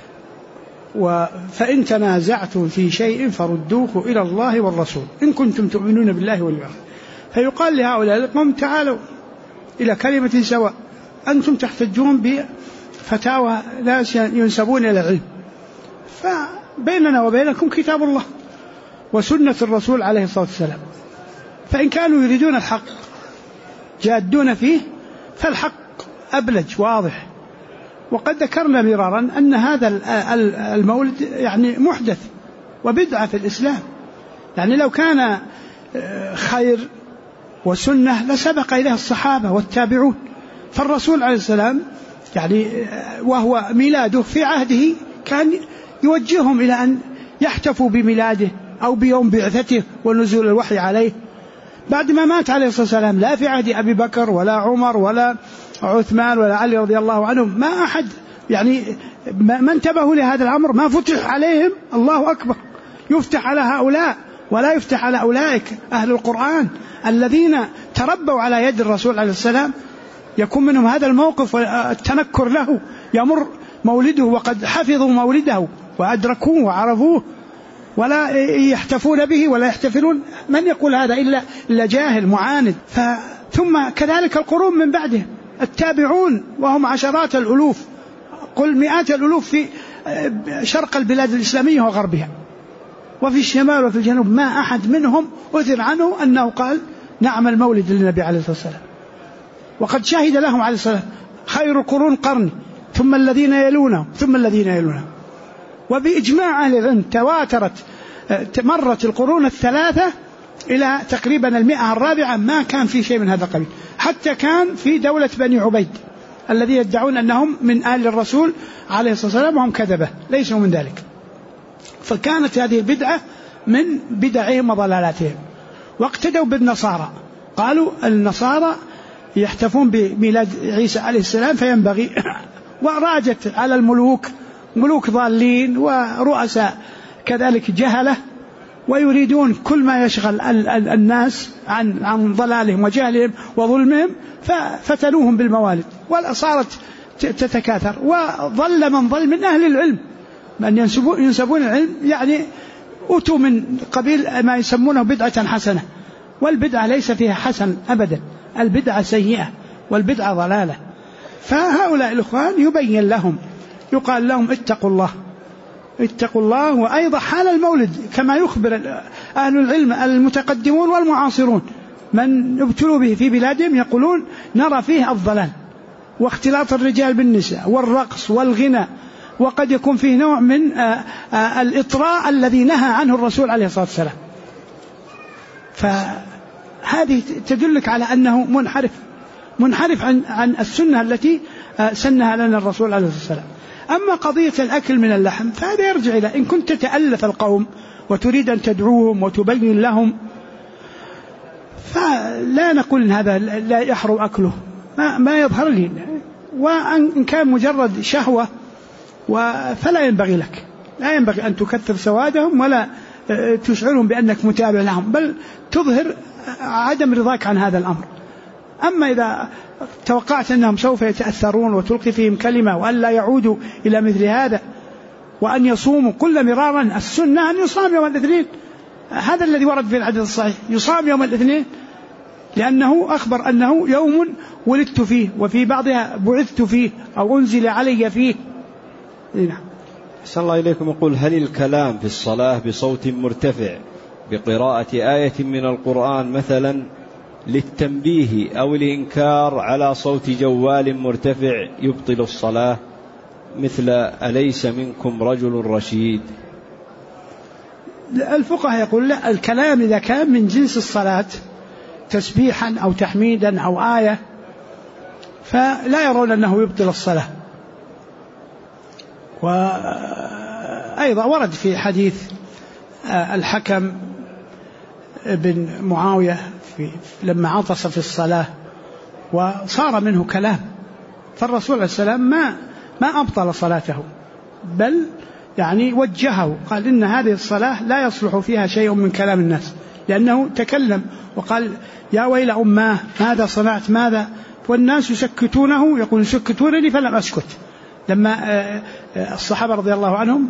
فإن تنازعتم في شيء فردوه إلى الله والرسول إن كنتم تؤمنون بالله واليوم. فيقال لهؤلاء القوم تعالوا إلى كلمة سواء، أنتم تحتجون بفتاوى ناس ينسبون إلى العلم، فبيننا وبينكم كتاب الله وسنة الرسول عليه الصلاة والسلام، فإن كانوا يريدون الحق جادون فيه فالحق أبلج واضح. وقد ذكرنا مرارا أن هذا المولد يعني محدث وبدعة في الإسلام، يعني لو كان خير وسنة لسبق إليه الصحابة والتابعون، فالرسول عليه السلام يعني وهو ميلاده في عهده كان يوجههم إلى أن يحتفوا بميلاده أو بيوم بعثته ونزول الوحي عليه. بعد ما مات عليه الصلاة والسلام لا في عهد أبي بكر ولا عمر ولا عثمان ولا علي رضي الله عنهم ما أحد يعني ما انتبهوا لهذا الأمر، ما فتح عليهم. الله أكبر، يفتح على هؤلاء ولا يفتح على أولئك أهل القرآن الذين تربوا على يد الرسول عليه السلام، يكون منهم هذا الموقف والتنكر له، يمر مولده وقد حفظوا مولده وأدركوه وعرفوه ولا يحتفون به ولا يحتفلون. من يقول هذا إلا جاهل معاند. ثم كذلك القرون من بعده التابعون وهم عشرات الألوف قل مئات الألوف في شرق البلاد الإسلامية وغربها، وفي الشمال وفي الجنوب ما أحد منهم أثر عنه أنه قال نعمل مولد للنبي عليه الصلاة والسلام. وقد شهد لهم عليه الصلاة والسلام خير القرون قرني ثم الذين يلونهم ثم الذين يلونهم. وبإجماع أهل العلم مرت القرون الثلاثة إلى تقريبا 100 ما كان في شيء من هذا القبيل، حتى كان في دولة بني عبيد الذي يدعون أنهم من آل الرسول عليه الصلاة والسلام وهم كذبة ليسوا من ذلك. فكانت هذه البدعة من بدعهم وضلالاتهم. واقتدوا بالنصارى، قالوا النصارى يحتفون بميلاد عيسى عليه السلام فينبغي، وراجت على الملوك، ملوك ضالين ورؤساء كذلك جهلة، ويريدون كل ما يشغل الناس عن ضلالهم وجهلهم وظلمهم ففتنوهم بالموالد، وصارت تتكاثر. وظل من ظل من أهل العلم من ينسبون العلم، يعني أتوا من قبيل ما يسمونه بدعة حسنة، والبدعة ليس فيها حسن أبدا، البدعة سيئة والبدعة ضلالة. فهؤلاء الإخوان يبين لهم، يقال لهم اتقوا الله. وأيضا حال المولد كما يخبر أهل العلم المتقدمون والمعاصرون من ابتلوا به في بلادهم، يقولون نرى فيه الضلال واختلاط الرجال بالنساء والرقص والغناء، وقد يكون فيه نوع من الإطراء الذي نهى عنه الرسول عليه الصلاة والسلام. فهذه تدلك على أنه منحرف عن السنة التي سنها لنا الرسول عليه الصلاة والسلام. أما قضية الأكل من اللحم فهذا يرجع إلى إن كنت تتألف القوم وتريد أن تدعوهم وتبين لهم، فلا نقول إن هذا لا يحرم أكله، ما يظهر لي. وإن كان مجرد شهوة فلا ينبغي لك، لا ينبغي أن تكثر سوادهم ولا تشعرهم بأنك متابع لهم، بل تظهر عدم رضاك عن هذا الأمر. أما إذا توقعت أنهم سوف يتأثرون وتلقي فيهم كلمة وأن لا يعودوا إلى مثل هذا وأن يصوموا كل مرارا، السنة أن يصام يوم الاثنين، هذا الذي ورد في الحديث الصحيح، يصام يوم الاثنين لأنه أخبر أنه يوم ولدت فيه، وفي بعضها بعثت فيه أو أنزل علي فيه. نعم. أحسن الله إليكم. يقول هل الكلام في الصلاة بصوت مرتفع بقراءة آية من القرآن مثلا للتنبيه أو الإنكار على صوت جوال مرتفع يبطل الصلاة، مثل أليس منكم رجل رشيد؟ الفقهاء يقول لا، الكلام إذا كان من جنس الصلاة تسبيحا أو تحميدا أو آية فلا يرون أنه يبطل الصلاة. وأيضا ورد في حديث الحكم بن معاوية لما عطس في الصلاة وصار منه كلام، فالرسول عليه السلام ما أبطل صلاته، بل يعني وجهه، قال إن هذه الصلاة لا يصلح فيها شيء من كلام الناس، لأنه تكلم وقال يا ويل أماه ماذا صنعت ماذا، والناس يسكتونه، يقول سكتونني فلم أسكت. لما الصحابة رضي الله عنهم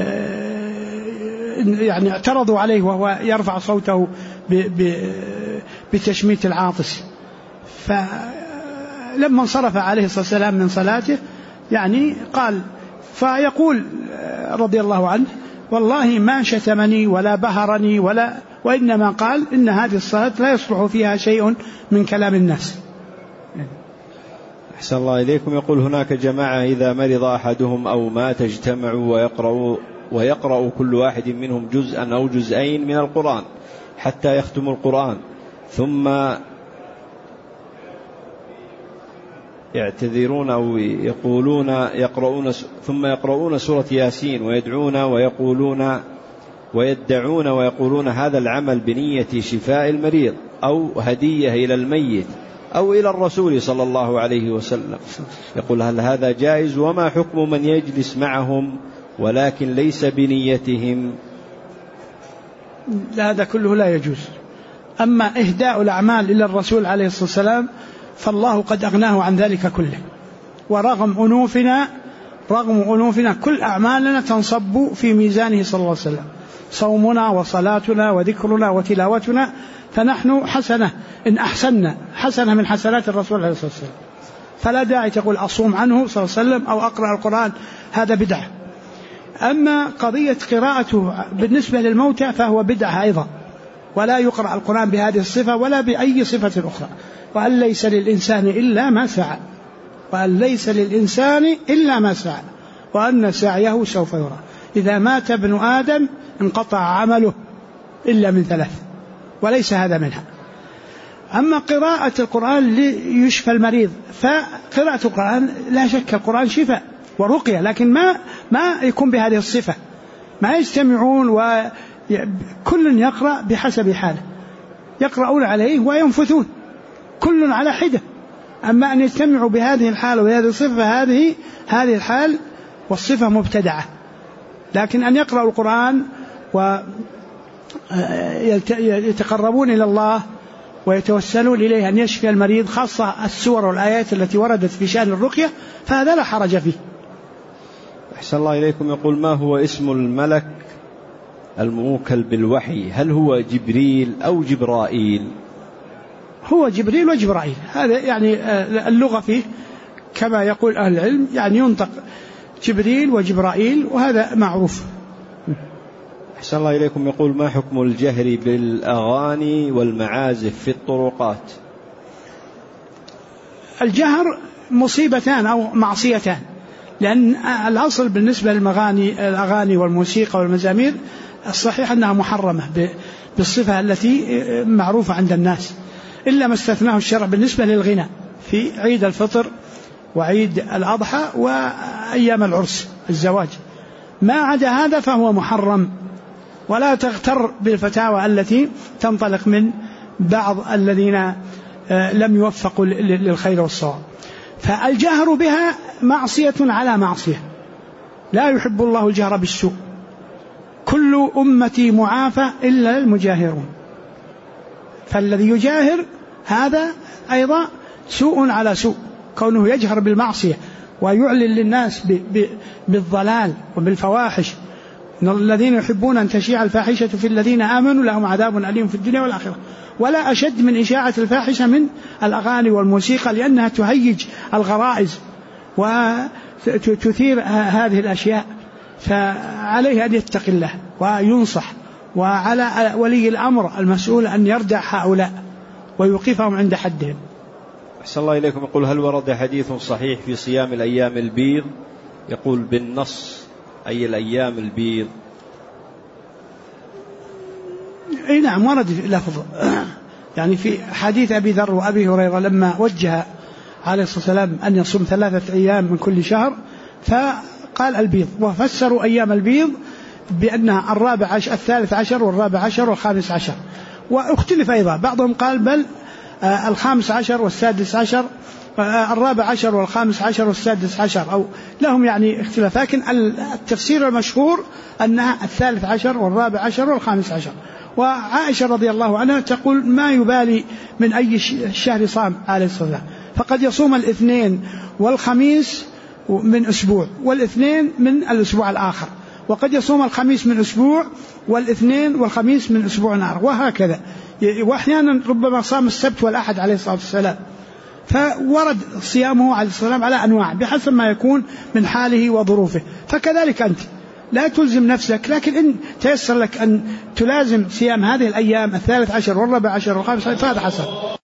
يعني اعترضوا عليه وهو يرفع صوته بتشميت العاطس، فلما انصرف عليه الصلاة والسلام من صلاته يعني قال، فيقول رضي الله عنه والله ما شتمني ولا بهرني وإنما قال إن هذه الصلاة لا يصلح فيها شيء من كلام الناس. أحسن الله إليكم. يقول هناك جماعة إذا مرض أحدهم أو مات اجتمعوا ويقرأ كل واحد منهم جزءا أو جزئين من القرآن حتى يختم القرآن، ثم يعتذرون أو يقرؤون سورة ياسين ويدعون ويقولون هذا العمل بنية شفاء المريض أو هدية إلى الميت أو إلى الرسول صلى الله عليه وسلم. يقول هل هذا جائز؟ وما حكم من يجلس معهم ولكن ليس بنيتهم؟ هذا كله لا يجوز. أما إهداء الأعمال إلى الرسول عليه الصلاة والسلام فالله قد أغناه عن ذلك كله، ورغم أنوفنا كل أعمالنا تنصب في ميزانه صلى الله عليه وسلم، صومنا وصلاتنا وذكرنا وتلاوتنا، فنحن حسنة إن أحسننا حسنة من حسنات الرسول عليه الصلاة والسلام، فلا داعي تقول أصوم عنه صلى الله عليه وسلم أو أقرأ القرآن، هذا بدعة. أما قضية قراءته بالنسبة للموتى فهو بدعة أيضا، ولا يقرأ القرآن بهذه الصفة ولا بأي صفة أخرى. وأن ليس للإنسان إلا ما سعى، وأن ليس للإنسان إلا ما سعى وأن سعيه سوف يرى. إذا مات ابن آدم انقطع عمله إلا من ثلاث، وليس هذا منها. أما قراءة القرآن ليشفى المريض، فقراءة القرآن لا شك القرآن شفاء ورقية، لكن ما يكون بهذه الصفة. ما يجتمعون وكل يقرأ بحسب حاله، يقرؤون عليه وينفثون كل على حدة. أما أن يجتمعوا بهذه الحال وبهذه الصفة، هذه الحال والصفة مبتدعة. لكن أن يقرأوا القرآن ويتقربون إلى الله ويتوسلون إليه أن يشفي المريض، خاصة السور والآيات التي وردت في شأن الرقية، فهذا لا حرج فيه. أحسن الله إليكم. يقول: ما هو اسم الملك الموكل بالوحي؟ هل هو جبريل أو جبرائيل؟ هو جبريل وجبرائيل، هذا يعني اللغة فيه كما يقول أهل العلم، يعني ينطق جبريل وجبرائيل، وهذا معروف. أحسن الله إليكم. يقول: ما حكم الجهر بالأغاني والمعازف في الطرقات؟ الجهر مصيبتان أو معصيتان، لأن الأصل بالنسبة للأغاني والموسيقى والمزامير الصحيح أنها محرمة بالصفة التي معروفة عند الناس، إلا ما استثناه الشرع بالنسبة للغناء في عيد الفطر وعيد الأضحى وأيام العرس الزواج. ما عدا هذا فهو محرم. ولا تغتر بالفتاوى التي تنطلق من بعض الذين لم يوفقوا للخير والصواب. فالجهر بها معصية على معصية، لا يحب الله الجهر بالسوء. كل أمتي معافى إلا المجاهرون، فالذي يجاهر هذا أيضا سوء على سوء، كونه يجهر بالمعصية ويعلن للناس بالضلال وبالفواحش. إن الذين يحبون أن تشيع الفاحشة في الذين آمنوا لهم عذاب أليم في الدنيا والآخرة. ولا أشد من إشاعة الفاحشة من الأغاني والموسيقى، لأنها تهيج الغرائز وتثير هذه الأشياء. فعليه أن يتقي الله وينصح، وعلى ولي الأمر المسؤول أن يردع هؤلاء ويوقفهم عند حدهم. أحسن الله إليكم. يقول: هل ورد حديث صحيح في صيام الأيام البيض؟ يقول بالنص أي الأيام البيض؟ أي نعم، ورد لفظ يعني في حديث أبي ذر وأبي هريرة لما وجه عليه الصلاة والسلام أن يصوم 3 أيام من كل شهر، فقال البيض، وفسروا أيام البيض بأنها 13 و14 و15. واختلف أيضا، بعضهم قال بل 15 و16 14 و15 و16، أو لهم يعني اختلاف، لكن التفسير المشهور أنها 13 و14 و15. وعائشة رضي الله عنها تقول ما يبالي من أي شهر صام عليه الصلاة والسلام، فقد يصوم الاثنين والخميس من أسبوع، والاثنين من الأسبوع الآخر، وقد يصوم الخميس من أسبوع والاثنين والخميس من أسبوع آخر، وهكذا. وأحيانا ربما صام السبت والأحد عليه الصلاة والسلام. فورد صيامه عليه الصلاة والسلام على أنواع بحسب ما يكون من حاله وظروفه. فكذلك أنت لا تلزم نفسك، لكن إن تيسر لك أن تلازم صيام هذه الأيام 13 و14 و15 فهذا حسن.